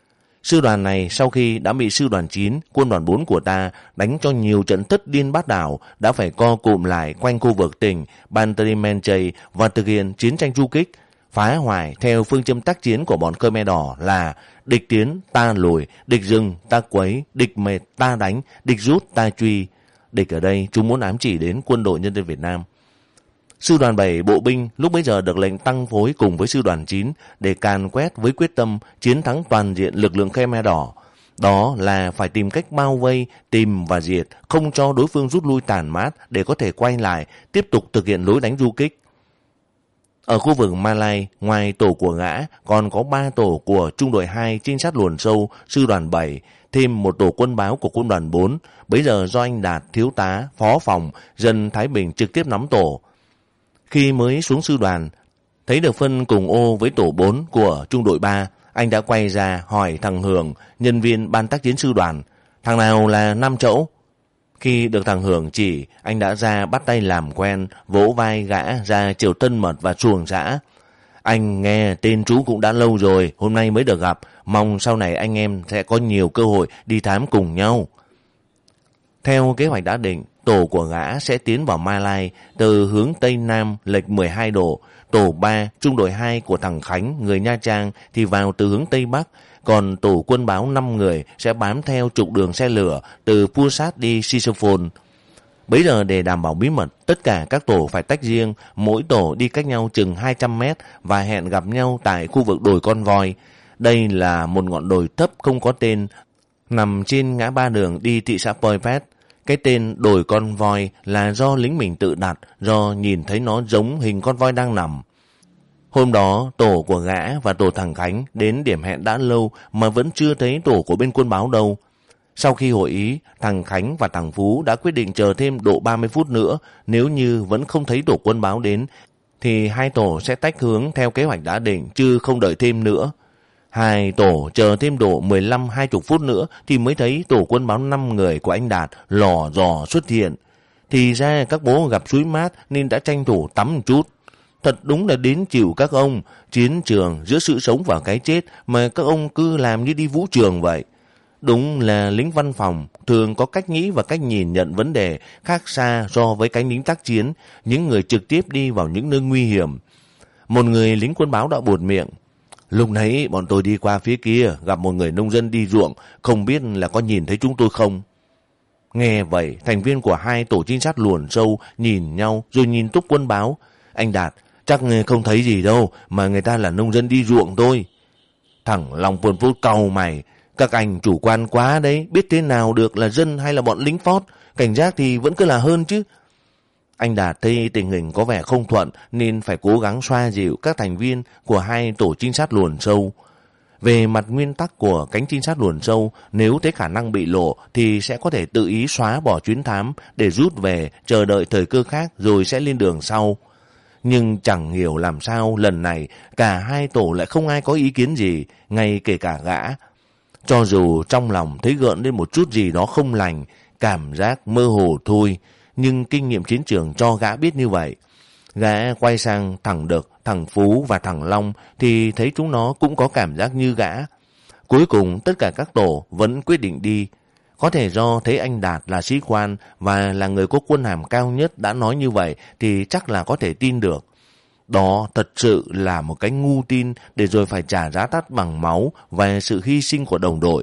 Sư đoàn này sau khi đã bị sư đoàn chín, quân đoàn bốn của ta đánh cho nhiều trận thất điên bát đảo, đã phải co cụm lại quanh khu vực tỉnh Bantay Manchay và thực hiện chiến tranh du kích, phá hoại theo phương châm tác chiến của bọn Khmer Đỏ là địch tiến ta lùi, địch dừng ta quấy, địch mệt ta đánh, địch rút ta truy. Địch ở đây chúng muốn ám chỉ đến quân đội nhân dân Việt Nam. Sư đoàn bảy bộ binh lúc bấy giờ được lệnh tăng phối cùng với sư đoàn chín để càn quét với quyết tâm chiến thắng toàn diện lực lượng Khmer Đỏ. Đó là phải tìm cách bao vây, tìm và diệt, không cho đối phương rút lui tàn mát để có thể quay lại, tiếp tục thực hiện lối đánh du kích. Ở khu vực Malai, ngoài tổ của gã, còn có ba tổ của trung đội hai trinh sát luồn sâu, sư đoàn bảy, thêm một tổ quân báo của quân đoàn bốn, bấy giờ do anh Đạt, thiếu tá, phó phòng, dân Thái Bình trực tiếp nắm tổ. Khi mới xuống sư đoàn, thấy được phân cùng ô với tổ bốn của trung đội ba, anh đã quay ra hỏi thằng Hường, nhân viên ban tác chiến sư đoàn, thằng nào là Nam Chẫu? Khi được thằng Hưởng chỉ, anh đã ra bắt tay làm quen, vỗ vai gã ra chiều Tân Mật và Xuồng Giã. Anh nghe tên chú cũng đã lâu rồi, hôm nay mới được gặp, mong sau này anh em sẽ có nhiều cơ hội đi thám cùng nhau. Theo kế hoạch đã định, tổ của gã sẽ tiến vào Mai Lai từ hướng Tây Nam lệch mười hai độ. Tổ ba, trung đội hai của thằng Khánh, người Nha Trang thì vào từ hướng Tây Bắc, còn tổ quân báo năm người sẽ bám theo trục đường xe lửa từ Pursat đi Sisophone. Bấy giờ để đảm bảo bí mật, tất cả các tổ phải tách riêng, mỗi tổ đi cách nhau chừng hai trăm mét và hẹn gặp nhau tại khu vực đồi Con Voi. Đây là một ngọn đồi thấp không có tên, nằm trên ngã ba đường đi thị xã Poipet. Cái tên đồi Con Voi là do lính mình tự đặt, do nhìn thấy nó giống hình con voi đang nằm. Hôm đó, tổ của gã và tổ thằng Khánh đến điểm hẹn đã lâu mà vẫn chưa thấy tổ của bên quân báo đâu. Sau khi hội ý, thằng Khánh và thằng Phú đã quyết định chờ thêm độ ba mươi phút nữa. Nếu như vẫn không thấy tổ quân báo đến, thì hai tổ sẽ tách hướng theo kế hoạch đã định, chứ không đợi thêm nữa. Hai tổ chờ thêm độ mười lăm hai mươi phút nữa thì mới thấy tổ quân báo năm người của anh Đạt lò dò xuất hiện. Thì ra các bố gặp suối mát nên đã tranh thủ tắm một chút. Thật đúng là đến chịu các ông, chiến trường giữa sự sống và cái chết mà các ông cứ làm như đi vũ trường vậy. Đúng là lính văn phòng thường có cách nghĩ và cách nhìn nhận vấn đề khác xa so với cánh lính tác chiến, những người trực tiếp đi vào những nơi nguy hiểm. Một người lính quân báo đã buột miệng. Lúc nãy bọn tôi đi qua phía kia, gặp một người nông dân đi ruộng, không biết là có nhìn thấy chúng tôi không? Nghe vậy, thành viên của hai tổ trinh sát luồn sâu nhìn nhau rồi nhìn Túc quân báo. Anh Đạt, chắc không thấy gì đâu, mà người ta là nông dân đi ruộng thôi. Thằng Long Pôn Phút cau mày, các anh chủ quan quá đấy, biết thế nào được là dân hay là bọn lính phót, cảnh giác thì vẫn cứ là hơn chứ. Anh Đạt thấy tình hình có vẻ không thuận nên phải cố gắng xoa dịu các thành viên của hai tổ trinh sát luồn sâu. Về mặt nguyên tắc của cánh trinh sát luồn sâu, nếu thấy khả năng bị lộ thì sẽ có thể tự ý xóa bỏ chuyến thám để rút về, chờ đợi thời cơ khác rồi sẽ lên đường sau. Nhưng chẳng hiểu làm sao lần này cả hai tổ lại không ai có ý kiến gì, ngay kể cả gã. Cho dù trong lòng thấy gợn lên một chút gì đó không lành, cảm giác mơ hồ thôi, nhưng kinh nghiệm chiến trường cho gã biết như vậy. Gã quay sang thằng Đực, thằng Phú và thằng Long thì thấy chúng nó cũng có cảm giác như gã. Cuối cùng tất cả các tổ vẫn quyết định đi. Có thể do thấy anh Đạt là sĩ quan và là người có quân hàm cao nhất đã nói như vậy thì chắc là có thể tin được. Đó thật sự là một cái ngu tin để rồi phải trả giá đắt bằng máu và sự hy sinh của đồng đội.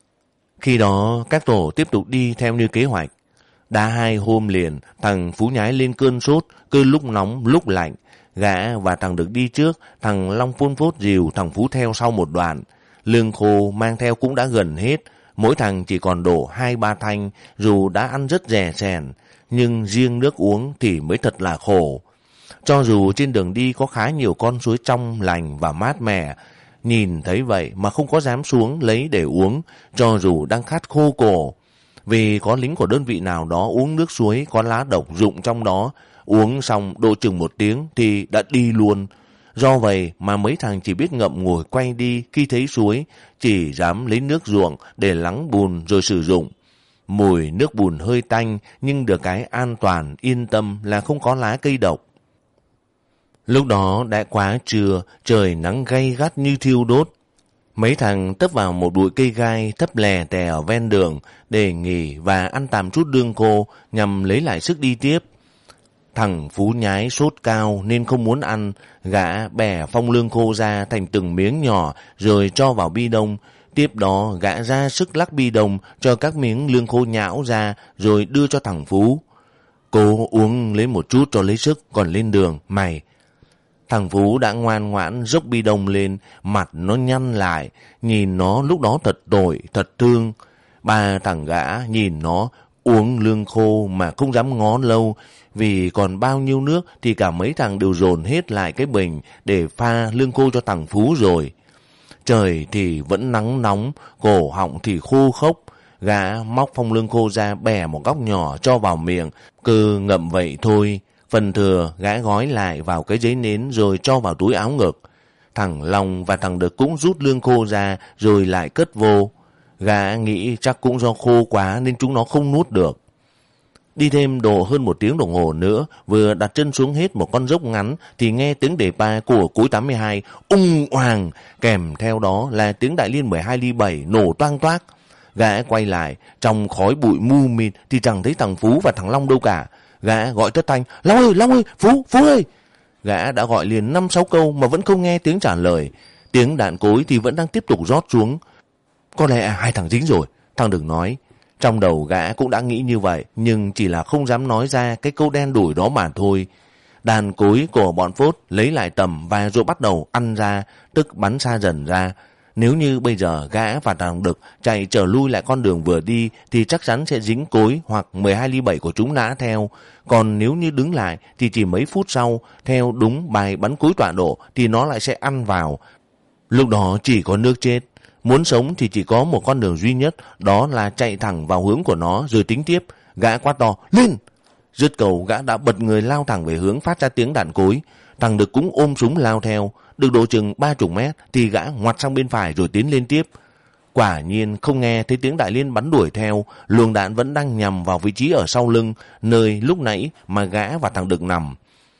Khi đó các tổ tiếp tục đi theo như kế hoạch. Đã hai hôm liền, thằng Phú nhái lên cơn sốt, cứ lúc nóng lúc lạnh. Gã và thằng Đực đi trước, thằng Long Phun Phốt dìu thằng Phú theo sau một đoạn. Lương khô mang theo cũng đã gần hết, mỗi thằng chỉ còn đổ hai ba thanh, dù đã ăn rất rẻ sèn, nhưng riêng nước uống thì mới thật là khổ. Cho dù trên đường đi có khá nhiều con suối trong lành và mát mẻ, nhìn thấy vậy mà không có dám xuống lấy để uống, cho dù đang khát khô cổ. Vì có lính của đơn vị nào đó uống nước suối có lá độc rụng trong đó, uống xong độ chừng một tiếng thì đã đi luôn. Do vậy mà mấy thằng chỉ biết ngậm ngùi quay đi khi thấy suối, chỉ dám lấy nước ruộng để lắng bùn rồi sử dụng. Mùi nước bùn hơi tanh nhưng được cái an toàn, yên tâm là không có lá cây độc. Lúc đó đã quá trưa, trời nắng gay gắt như thiêu đốt. Mấy thằng tấp vào một bụi cây gai thấp lè tè ở ven đường để nghỉ và ăn tạm chút đương khô nhằm lấy lại sức đi tiếp. Thằng Phú nhái sốt cao nên không muốn ăn, gã bẻ phong lương khô ra thành từng miếng nhỏ rồi cho vào bi đông. Tiếp đó gã ra sức lắc bi đông cho các miếng lương khô nhão ra rồi đưa cho thằng Phú. Cô uống lấy một chút cho lấy sức, còn lên đường, mày. Thằng Phú đã ngoan ngoãn dốc bi đông lên, mặt nó nhăn lại, nhìn nó lúc đó thật tội, thật thương. Ba thằng gã nhìn nó uống lương khô mà không dám ngó lâu, vì còn bao nhiêu nước thì cả mấy thằng đều dồn hết lại cái bình để pha lương khô cho thằng Phú rồi. Trời thì vẫn nắng nóng, cổ họng thì khô khốc. Gã móc phong lương khô ra bẻ một góc nhỏ cho vào miệng, cứ ngậm vậy thôi. Phần thừa gã gói lại vào cái giấy nến rồi cho vào túi áo ngực. Thằng Long và thằng Đực cũng rút lương khô ra rồi lại cất vô. Gã nghĩ chắc cũng do khô quá nên chúng nó không nuốt được. Đi thêm độ hơn một tiếng đồng hồ nữa, vừa đặt chân xuống hết một con dốc ngắn thì nghe tiếng đề pa của cối tám mươi hai ung oàng, kèm theo đó là tiếng đại liên mười hai ly bảy nổ toang toác. Gã quay lại, trong khói bụi mù mịt thì chẳng thấy thằng Phú và thằng Long đâu cả. Gã gọi thất thanh, Long ơi, Long ơi, Phú, Phú ơi. Gã đã gọi liền năm sáu câu mà vẫn không nghe tiếng trả lời. Tiếng đạn cối thì vẫn đang tiếp tục rót xuống. Có lẽ hai thằng dính rồi, thằng đừng nói. Trong đầu gã cũng đã nghĩ như vậy, nhưng chỉ là không dám nói ra cái câu đen đủi đó mà thôi. Đàn cối của bọn Phốt lấy lại tầm và rồi bắt đầu ăn ra, tức bắn xa dần ra. Nếu như bây giờ gã và thằng Đực chạy trở lui lại con đường vừa đi thì chắc chắn sẽ dính cối hoặc mười hai ly bảy của chúng nã theo. Còn nếu như đứng lại thì chỉ mấy phút sau, theo đúng bài bắn cối tọa độ thì nó lại sẽ ăn vào. Lúc đó chỉ có nước chết. Muốn sống thì chỉ có một con đường duy nhất, đó là chạy thẳng vào hướng của nó rồi tính tiếp. Gã quát to, lên! Dứt cầu gã đã bật người lao thẳng về hướng phát ra tiếng đạn cối. Thằng Đực cũng ôm súng lao theo. Được độ chừng ba mươi mét thì gã ngoặt sang bên phải rồi tiến lên tiếp. Quả nhiên không nghe thấy tiếng đại liên bắn đuổi theo, luồng đạn vẫn đang nhằm vào vị trí ở sau lưng, nơi lúc nãy mà gã và thằng Đực nằm.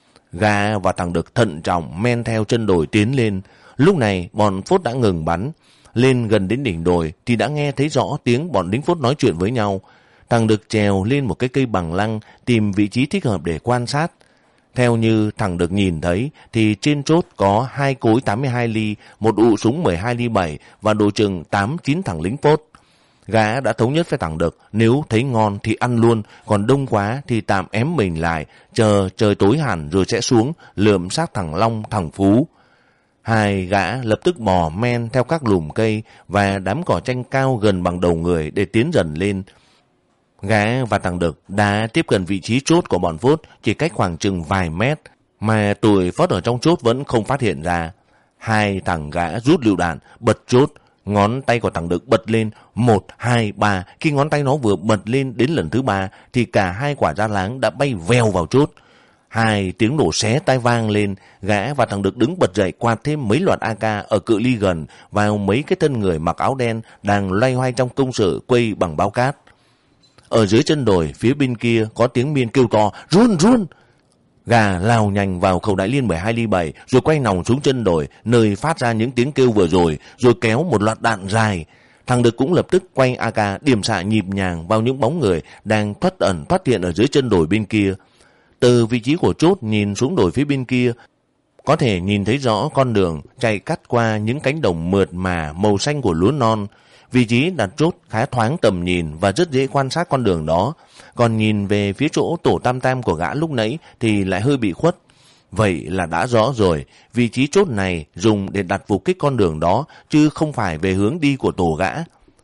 Gã và thằng Đực thận trọng men theo chân đồi tiến lên. Lúc này bọn Phốt đã ngừng bắn. Lên gần đến đỉnh đồi thì đã nghe thấy rõ tiếng bọn lính Phốt nói chuyện với nhau. Thằng Đực trèo lên một cái cây bằng lăng tìm vị trí thích hợp để quan sát. Theo như thằng Đực nhìn thấy thì trên chốt có hai cối tám mươi hai ly, một ụ súng mười hai ly bảy và độ chừng tám chín thằng lính Phốt. Gã đã thống nhất với thằng Đực, nếu thấy ngon thì ăn luôn, còn đông quá thì tạm ém mình lại, chờ trời tối hẳn rồi sẽ xuống lượm xác thằng Long, thằng Phú. Hai gã lập tức bò men theo các lùm cây và đám cỏ tranh cao gần bằng đầu người để tiến dần lên. Gã và thằng Đực đã tiếp cận vị trí chốt của bọn Phốt chỉ cách khoảng chừng vài mét, mà tụi Phốt ở trong chốt vẫn không phát hiện ra. Hai thằng gã rút lựu đạn, bật chốt, ngón tay của thằng Đực bật lên, một, hai, ba. Khi ngón tay nó vừa bật lên đến lần thứ ba, thì cả hai quả da láng đã bay vèo vào chốt. Hai tiếng nổ xé tai vang lên, gã và thằng Đực đứng bật dậy quạt thêm mấy loạt a ca ở cự ly gần vào mấy cái thân người mặc áo đen đang loay hoay trong công sự quây bằng bao cát. Ở dưới chân đồi phía bên kia có tiếng Miên kêu to, run run. Gà lao nhanh vào khẩu đại liên mười hai ly bảy rồi quay nòng xuống chân đồi nơi phát ra những tiếng kêu vừa rồi, rồi kéo một loạt đạn dài. Thằng Đực cũng lập tức quay a ca điểm xạ nhịp nhàng vào những bóng người đang thoát ẩn thoát hiện ở dưới chân đồi bên kia. Từ vị trí của chốt nhìn xuống đồi phía bên kia, có thể nhìn thấy rõ con đường chạy cắt qua những cánh đồng mượt mà màu xanh của lúa non. Vị trí đặt chốt khá thoáng tầm nhìn và rất dễ quan sát con đường đó. Còn nhìn về phía chỗ tổ tam tam của gã lúc nãy thì lại hơi bị khuất. Vậy là đã rõ rồi, vị trí chốt này dùng để đặt phục kích con đường đó, chứ không phải về hướng đi của tổ gã.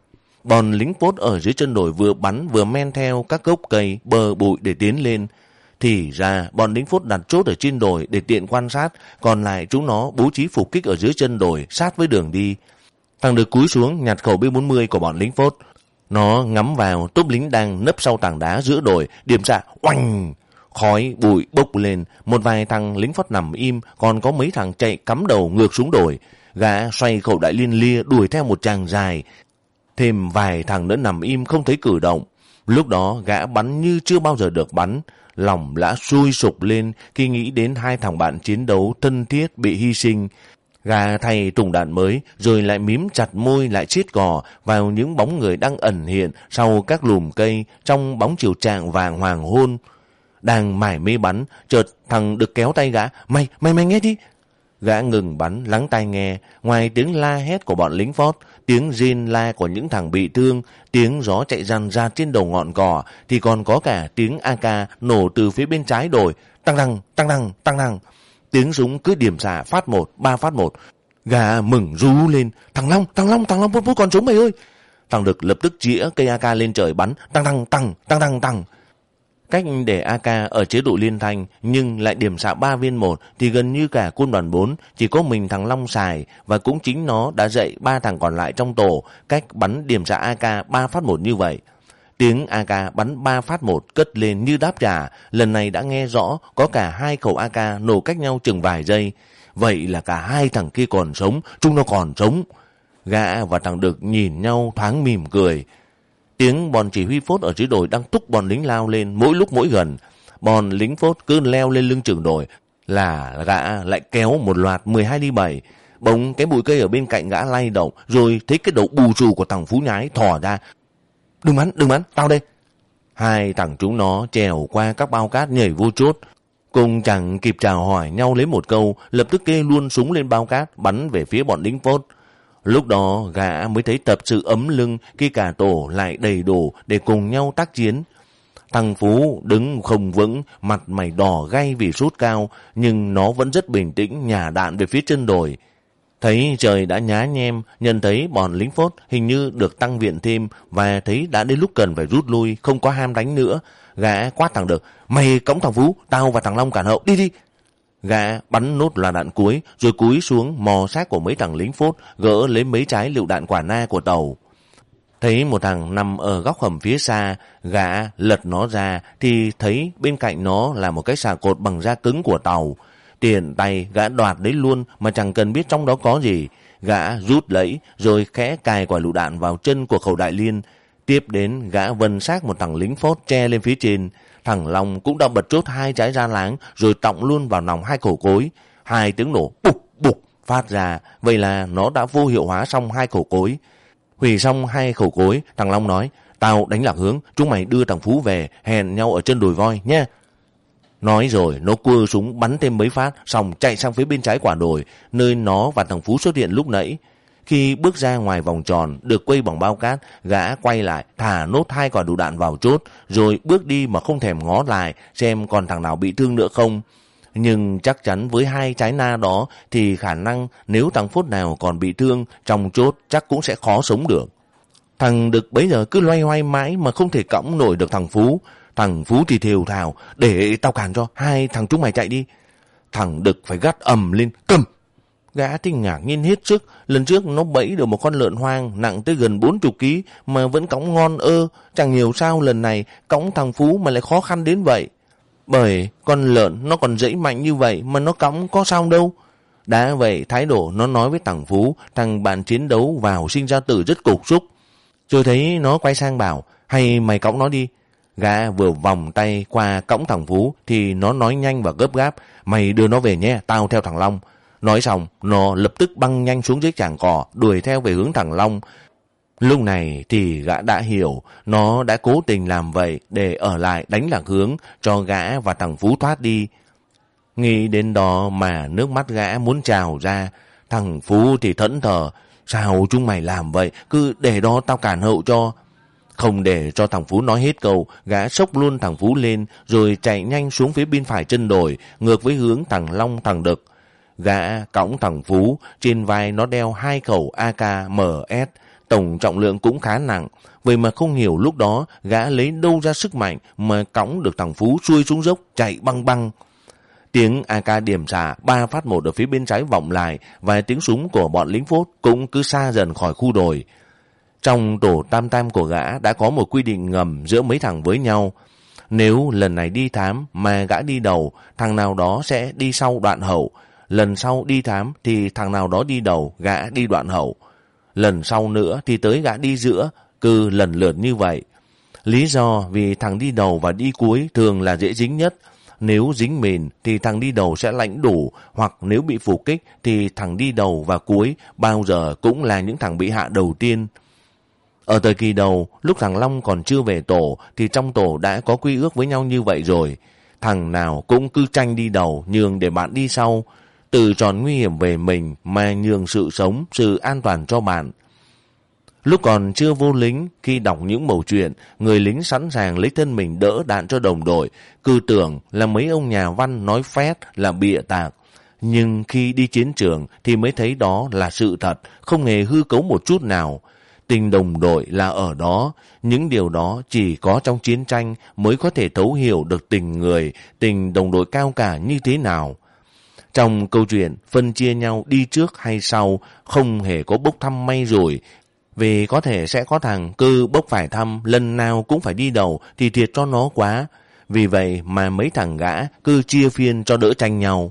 Bọn lính Phốt ở dưới chân đồi vừa bắn vừa men theo các gốc cây bờ bụi để tiến lên. Thì ra bọn lính Phốt đặt chốt ở trên đồi để tiện quan sát, còn lại chúng nó bố trí phục kích ở dưới chân đồi sát với đường đi. Thằng Đực cúi xuống nhặt khẩu B bốn mươi của bọn lính Phốt. Nó ngắm vào tốp lính đang nấp sau tảng đá giữa đồi, điểm xạ oanh. Khói bụi bốc lên, một vài thằng lính Phốt nằm im, còn có mấy thằng chạy cắm đầu ngược xuống đồi. Gã xoay khẩu đại liên lia đuổi theo một chàng dài. Thêm vài thằng nữa nằm im không thấy cử động. Lúc đó gã bắn như chưa bao giờ được bắn. Lòng lã sôi sục lên khi nghĩ đến hai thằng bạn chiến đấu thân thiết bị hy sinh. Gã thay trùng đạn mới rồi lại mím chặt môi lại siết cò vào những bóng người đang ẩn hiện sau các lùm cây trong bóng chiều trạng vàng hoàng hôn. Đang mải mê bắn, chợt thằng Đực kéo tay gã, mày, mày mày nghe đi. Gã ngừng bắn, lắng tai nghe, ngoài tiếng la hét của bọn lính Phốt, tiếng rên la của những thằng bị thương, tiếng gió chạy răn ra trên đầu ngọn cỏ, thì còn có cả tiếng a ca nổ từ phía bên trái đồi, tăng đăng, tăng đăng, tăng đăng. Tiếng súng cứ điểm xạ phát một, ba phát một. Gã mừng rú lên, thằng Long, thằng Long, thằng Long Phốt Phốt còn sống mày ơi. Thằng Đực lập tức chĩa cây a ca lên trời bắn, tăng đăng, tăng, tăng đăng, tăng. Cách để a ca ở chế độ liên thanh nhưng lại điểm xạ ba viên một thì gần như cả quân đoàn bốn chỉ có mình thằng Long xài, và cũng chính nó đã dạy ba thằng còn lại trong tổ cách bắn điểm xạ a ca ba phát một như vậy. Tiếng a ca bắn ba phát một cất lên như đáp trả, lần này đã nghe rõ có cả hai khẩu a ca nổ cách nhau chừng vài giây. Vậy là cả hai thằng kia còn sống, chúng nó còn sống. Gã và thằng Đực nhìn nhau thoáng mỉm cười. Tiếng bọn chỉ huy Phốt ở dưới đồi đang thúc bọn lính lao lên mỗi lúc mỗi gần. Bọn lính Phốt cứ leo lên lưng chừng đồi là gã lại kéo một loạt mười hai ly bảy. Bỗng cái bụi cây ở bên cạnh gã lay động, rồi thấy cái đầu bù xù của thằng Phú Nhái thò ra. Đừng bắn, đừng bắn, tao đây. Hai thằng chúng nó trèo qua các bao cát nhảy vô chốt. Cùng chẳng kịp chào hỏi nhau lấy một câu, lập tức kê luôn súng lên bao cát bắn về phía bọn lính Phốt. Lúc đó gã mới thấy tập sự ấm lưng khi cả tổ lại đầy đủ để cùng nhau tác chiến. Thằng Phú đứng không vững, mặt mày đỏ gay vì sốt cao, nhưng nó vẫn rất bình tĩnh nhả đạn về phía chân đồi. Thấy trời đã nhá nhem, nhận thấy bọn lính Phốt hình như được tăng viện thêm và thấy đã đến lúc cần phải rút lui, không có ham đánh nữa. Gã quát thằng Đực, mày cõng thằng Phú, tao và thằng Long cản hậu, đi đi. Gã bắn nốt là đạn cuối, rồi cúi xuống mò xác của mấy thằng lính Phốt, gỡ lấy mấy trái lựu đạn quả na của tàu. Thấy một thằng nằm ở góc hầm phía xa, gã lật nó ra thì thấy bên cạnh nó là một cái xà cột bằng da cứng của tàu. Tiền tay gã đoạt lấy luôn mà chẳng cần biết trong đó có gì. Gã rút lấy rồi khẽ cài quả lựu đạn vào chân của khẩu đại liên. Tiếp đến gã vần xác một thằng lính Phốt che lên phía trên. Thằng Long cũng đã bật chốt hai trái ra láng rồi tọng luôn vào nòng hai khẩu cối. Hai tiếng nổ bục bục phát ra, vậy là nó đã vô hiệu hóa xong hai khẩu cối. Hủy xong hai khẩu cối, thằng Long nói, tao đánh lạc hướng, chúng mày đưa thằng Phú về, hẹn nhau ở chân đồi voi nhé. Nói rồi nó cua súng bắn thêm mấy phát, xong chạy sang phía bên trái quả đồi, nơi nó và thằng Phú xuất hiện lúc nãy. Khi bước ra ngoài vòng tròn, được quây bằng bao cát, gã quay lại, thả nốt hai quả lựu đạn vào chốt, rồi bước đi mà không thèm ngó lại, xem còn thằng nào bị thương nữa không. Nhưng chắc chắn với hai trái na đó thì khả năng nếu thằng Phốt nào còn bị thương trong chốt chắc cũng sẽ khó sống được. Thằng Đực bấy giờ cứ loay hoay mãi mà không thể cõng nổi được thằng Phú. Thằng Phú thì thều thào, để tao cản cho, hai thằng chúng mày chạy đi. Thằng Đực phải gắt ầm lên, cầm. Gã thì ngạc nhiên hết sức, lần trước nó bẫy được một con lợn hoang nặng tới gần bốn mươi ký mà vẫn cõng ngon ơ, chẳng hiểu sao lần này cõng thằng Phú mà lại khó khăn đến vậy. Bởi con lợn nó còn dãy mạnh như vậy mà nó cõng có sao đâu. Đã vậy thái độ nó nói với thằng Phú, thằng bạn chiến đấu vào sinh ra tử rất cục xúc. Rồi thấy nó quay sang bảo, hay mày cõng nó đi. Gã vừa vòng tay qua cõng thằng Phú thì nó nói nhanh và gấp gáp, mày đưa nó về nhé, tao theo thằng Long. Nói xong, nó lập tức băng nhanh xuống dưới tràng cỏ, đuổi theo về hướng thằng Long. Lúc này thì gã đã hiểu, nó đã cố tình làm vậy để ở lại đánh lạc hướng cho gã và thằng Phú thoát đi. Nghĩ đến đó mà nước mắt gã muốn trào ra. Thằng Phú thì thẫn thờ, sao chúng mày làm vậy, cứ để đó tao cản hậu cho. Không để cho thằng Phú nói hết câu, gã xốc luôn thằng Phú lên rồi chạy nhanh xuống phía bên phải chân đồi, ngược với hướng thằng Long thằng Đực. Gã cõng thằng Phú, trên vai nó đeo hai khẩu a ca em ét, tổng trọng lượng cũng khá nặng. Vậy mà không hiểu lúc đó gã lấy đâu ra sức mạnh mà cõng được thằng Phú xuôi xuống dốc chạy băng băng. Tiếng a ca điểm xạ ba phát một ở phía bên trái vọng lại và tiếng súng của bọn lính Phốt cũng cứ xa dần khỏi khu đồi. Trong tổ tam tam của gã đã có một quy định ngầm giữa mấy thằng với nhau. Nếu lần này đi thám mà gã đi đầu, thằng nào đó sẽ đi sau đoạn hậu. Lần sau đi thám thì thằng nào đó đi đầu, gã đi đoạn hậu. Lần sau nữa thì tới gã đi giữa, cứ lần lượt như vậy. Lý do vì thằng đi đầu và đi cuối thường là dễ dính nhất. Nếu dính mìn thì thằng đi đầu sẽ lãnh đủ, hoặc nếu bị phục kích thì thằng đi đầu và cuối bao giờ cũng là những thằng bị hạ đầu tiên. Ở thời kỳ đầu, lúc thằng Long còn chưa về tổ thì trong tổ đã có quy ước với nhau như vậy rồi. Thằng nào cũng cứ tranh đi đầu, nhường để bạn đi sau. Từ tròn nguy hiểm về mình mà nhường sự sống, sự an toàn cho bạn. Lúc còn chưa vô lính, khi đọc những mẩu chuyện, người lính sẵn sàng lấy thân mình đỡ đạn cho đồng đội, cứ tưởng là mấy ông nhà văn nói phét là bịa tạc. Nhưng khi đi chiến trường thì mới thấy đó là sự thật, không hề hư cấu một chút nào. Tình đồng đội là ở đó, những điều đó chỉ có trong chiến tranh mới có thể thấu hiểu được tình người, tình đồng đội cao cả như thế nào. Trong câu chuyện, phân chia nhau đi trước hay sau, không hề có bốc thăm may rủi. Vì có thể sẽ có thằng cứ bốc phải thăm, lần nào cũng phải đi đầu thì thiệt cho nó quá. Vì vậy mà mấy thằng gã cứ chia phiên cho đỡ tranh nhau.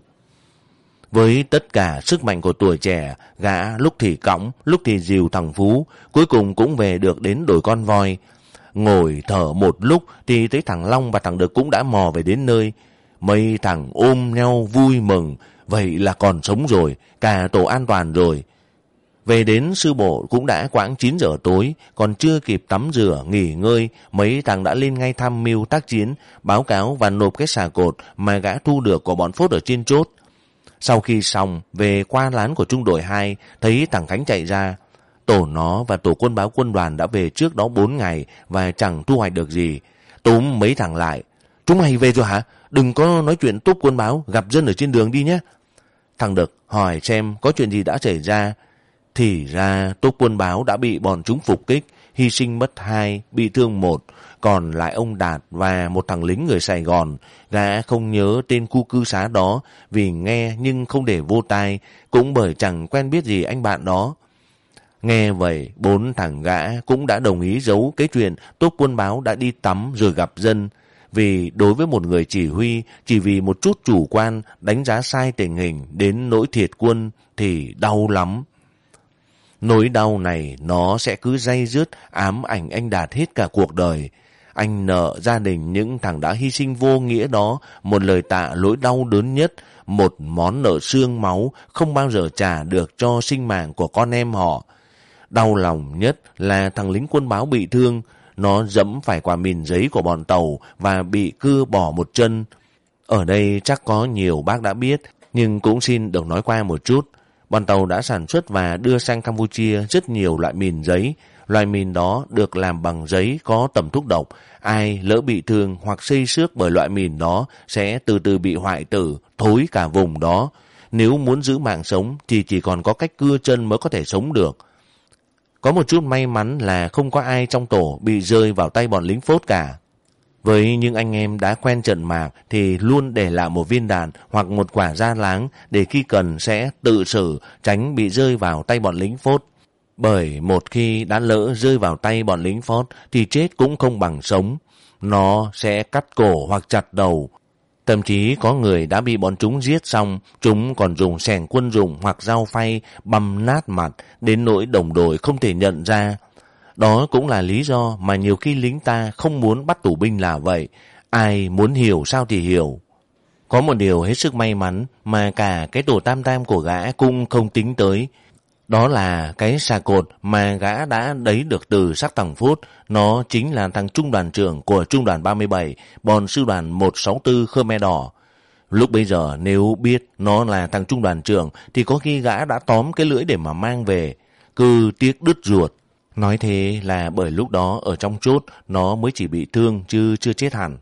Với tất cả sức mạnh của tuổi trẻ, gã lúc thì cõng, lúc thì dìu thằng Phú, cuối cùng cũng về được đến đồi con voi. Ngồi thở một lúc thì thấy thằng Long và thằng Đực cũng đã mò về đến nơi. Mấy thằng ôm nhau vui mừng, vậy là còn sống rồi, cả tổ an toàn rồi. Về đến sư bộ cũng đã quãng chín giờ tối, còn chưa kịp tắm rửa, nghỉ ngơi, mấy thằng đã lên ngay tham mưu tác chiến, báo cáo và nộp cái xà cột mà gã thu được của bọn Phốt ở trên chốt. Sau khi xong, về qua lán của trung đội hai, thấy thằng Khánh chạy ra. Tổ nó và tổ quân báo quân đoàn đã về trước đó bốn ngày và chẳng thu hoạch được gì. Túm mấy thằng lại. Chúng mày về rồi hả? Đừng có nói chuyện túp quân báo, gặp dân ở trên đường đi nhé. Thằng Đực hỏi xem có chuyện gì đã xảy ra. Thì ra túp quân báo đã bị bọn chúng phục kích, hy sinh mất hai, bị thương một. Còn lại ông Đạt và một thằng lính người Sài Gòn. Gã không nhớ tên khu cư xá đó vì nghe nhưng không để vô tai, cũng bởi chẳng quen biết gì anh bạn đó. Nghe vậy, bốn thằng gã cũng đã đồng ý giấu cái chuyện tốp quân báo đã đi tắm rồi gặp dân. Vì đối với một người chỉ huy, chỉ vì một chút chủ quan đánh giá sai tình hình đến nỗi thiệt quân thì đau lắm. Nỗi đau này nó sẽ cứ day dứt ám ảnh anh Đạt hết cả cuộc đời. Anh nợ gia đình những thằng đã hy sinh vô nghĩa đó một lời tạ lỗi đau đớn nhất, một món nợ xương máu không bao giờ trả được cho sinh mạng của con em họ. Đau lòng nhất là thằng lính quân báo bị thương, nó dẫm phải quả mìn giấy của bọn Tàu và bị cưa bỏ một chân. Ở đây chắc có nhiều bác đã biết, nhưng cũng xin được nói qua một chút. Bọn Tàu đã sản xuất và đưa sang Campuchia rất nhiều loại mìn giấy. Loại mìn đó được làm bằng giấy có tẩm thuốc độc. Ai lỡ bị thương hoặc xây xước bởi loại mìn đó sẽ từ từ bị hoại tử, thối cả vùng đó. Nếu muốn giữ mạng sống thì chỉ còn có cách cưa chân mới có thể sống được. Có một chút may mắn là không có ai trong tổ bị rơi vào tay bọn lính Phốt cả. Với những anh em đã quen trận mạc thì luôn để lại một viên đạn hoặc một quả da láng để khi cần sẽ tự xử, tránh bị rơi vào tay bọn lính Phốt. Bởi một khi đã lỡ rơi vào tay bọn lính Phốt thì chết cũng không bằng sống. Nó sẽ cắt cổ hoặc chặt đầu. Thậm chí có người đã bị bọn chúng giết xong, chúng còn dùng xẻng quân dụng hoặc dao phay băm nát mặt đến nỗi đồng đội không thể nhận ra. Đó cũng là lý do mà nhiều khi lính ta không muốn bắt tù binh là vậy. Ai muốn hiểu sao thì hiểu. Có một điều hết sức may mắn mà cả cái tổ tam tam của gã cũng không tính tới. Đó là cái xà cột mà gã đã lấy được từ xác thằng Phốt. Nó chính là thằng trung đoàn trưởng của trung đoàn ba mươi bảy, bọn sư đoàn một sáu tư Khmer Đỏ. Lúc bây giờ nếu biết nó là thằng trung đoàn trưởng thì có khi gã đã tóm cái lưỡi để mà mang về. Cứ tiếc đứt ruột. Nói thế là bởi lúc đó ở trong chốt nó mới chỉ bị thương chứ chưa chết hẳn.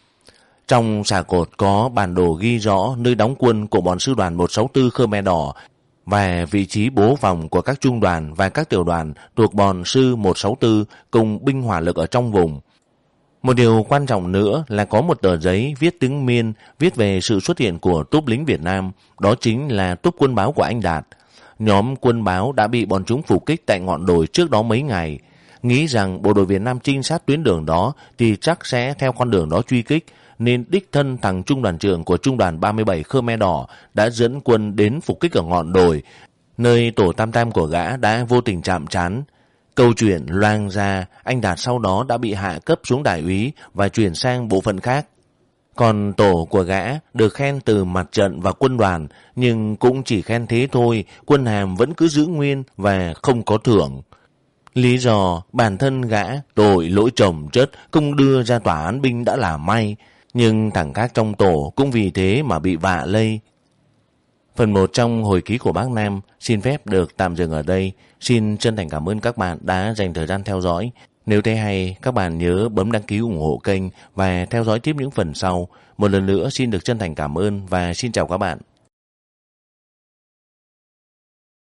Trong xà cột có bản đồ ghi rõ nơi đóng quân của bọn sư đoàn một sáu tư Khmer Đỏ và vị trí bố phòng của các trung đoàn và các tiểu đoàn thuộc bọn sư một sáu tư cùng binh hỏa lực ở trong vùng. Một điều quan trọng nữa là có một tờ giấy viết tiếng Miên viết về sự xuất hiện của tốp lính Việt Nam, đó chính là tốp quân báo của anh Đạt. Nhóm quân báo đã bị bọn chúng phục kích tại ngọn đồi trước đó mấy ngày. Nghĩ rằng bộ đội Việt Nam trinh sát tuyến đường đó thì chắc sẽ theo con đường đó truy kích, nên đích thân thằng trung đoàn trưởng của trung đoàn ba mươi bảy Khmer Đỏ đã dẫn quân đến phục kích ở ngọn đồi, nơi tổ tam tam của gã đã vô tình chạm trán. Câu chuyện loang ra, anh Đạt sau đó đã bị hạ cấp xuống đại úy và chuyển sang bộ phận khác. Còn tổ của gã được khen từ mặt trận và quân đoàn, nhưng cũng chỉ khen thế thôi, quân hàm vẫn cứ giữ nguyên và không có thưởng. Lý do bản thân gã tội lỗi chồng chất không đưa ra tòa án binh đã là may, nhưng thằng khác trong tổ cũng vì thế mà bị vạ lây. Phần một trong hồi ký của bác Nam xin phép được tạm dừng ở đây. Xin chân thành cảm ơn các bạn đã dành thời gian theo dõi. Nếu thấy hay, các bạn nhớ bấm đăng ký ủng hộ kênh và theo dõi tiếp những phần sau. Một lần nữa xin được chân thành cảm ơn và xin chào các bạn.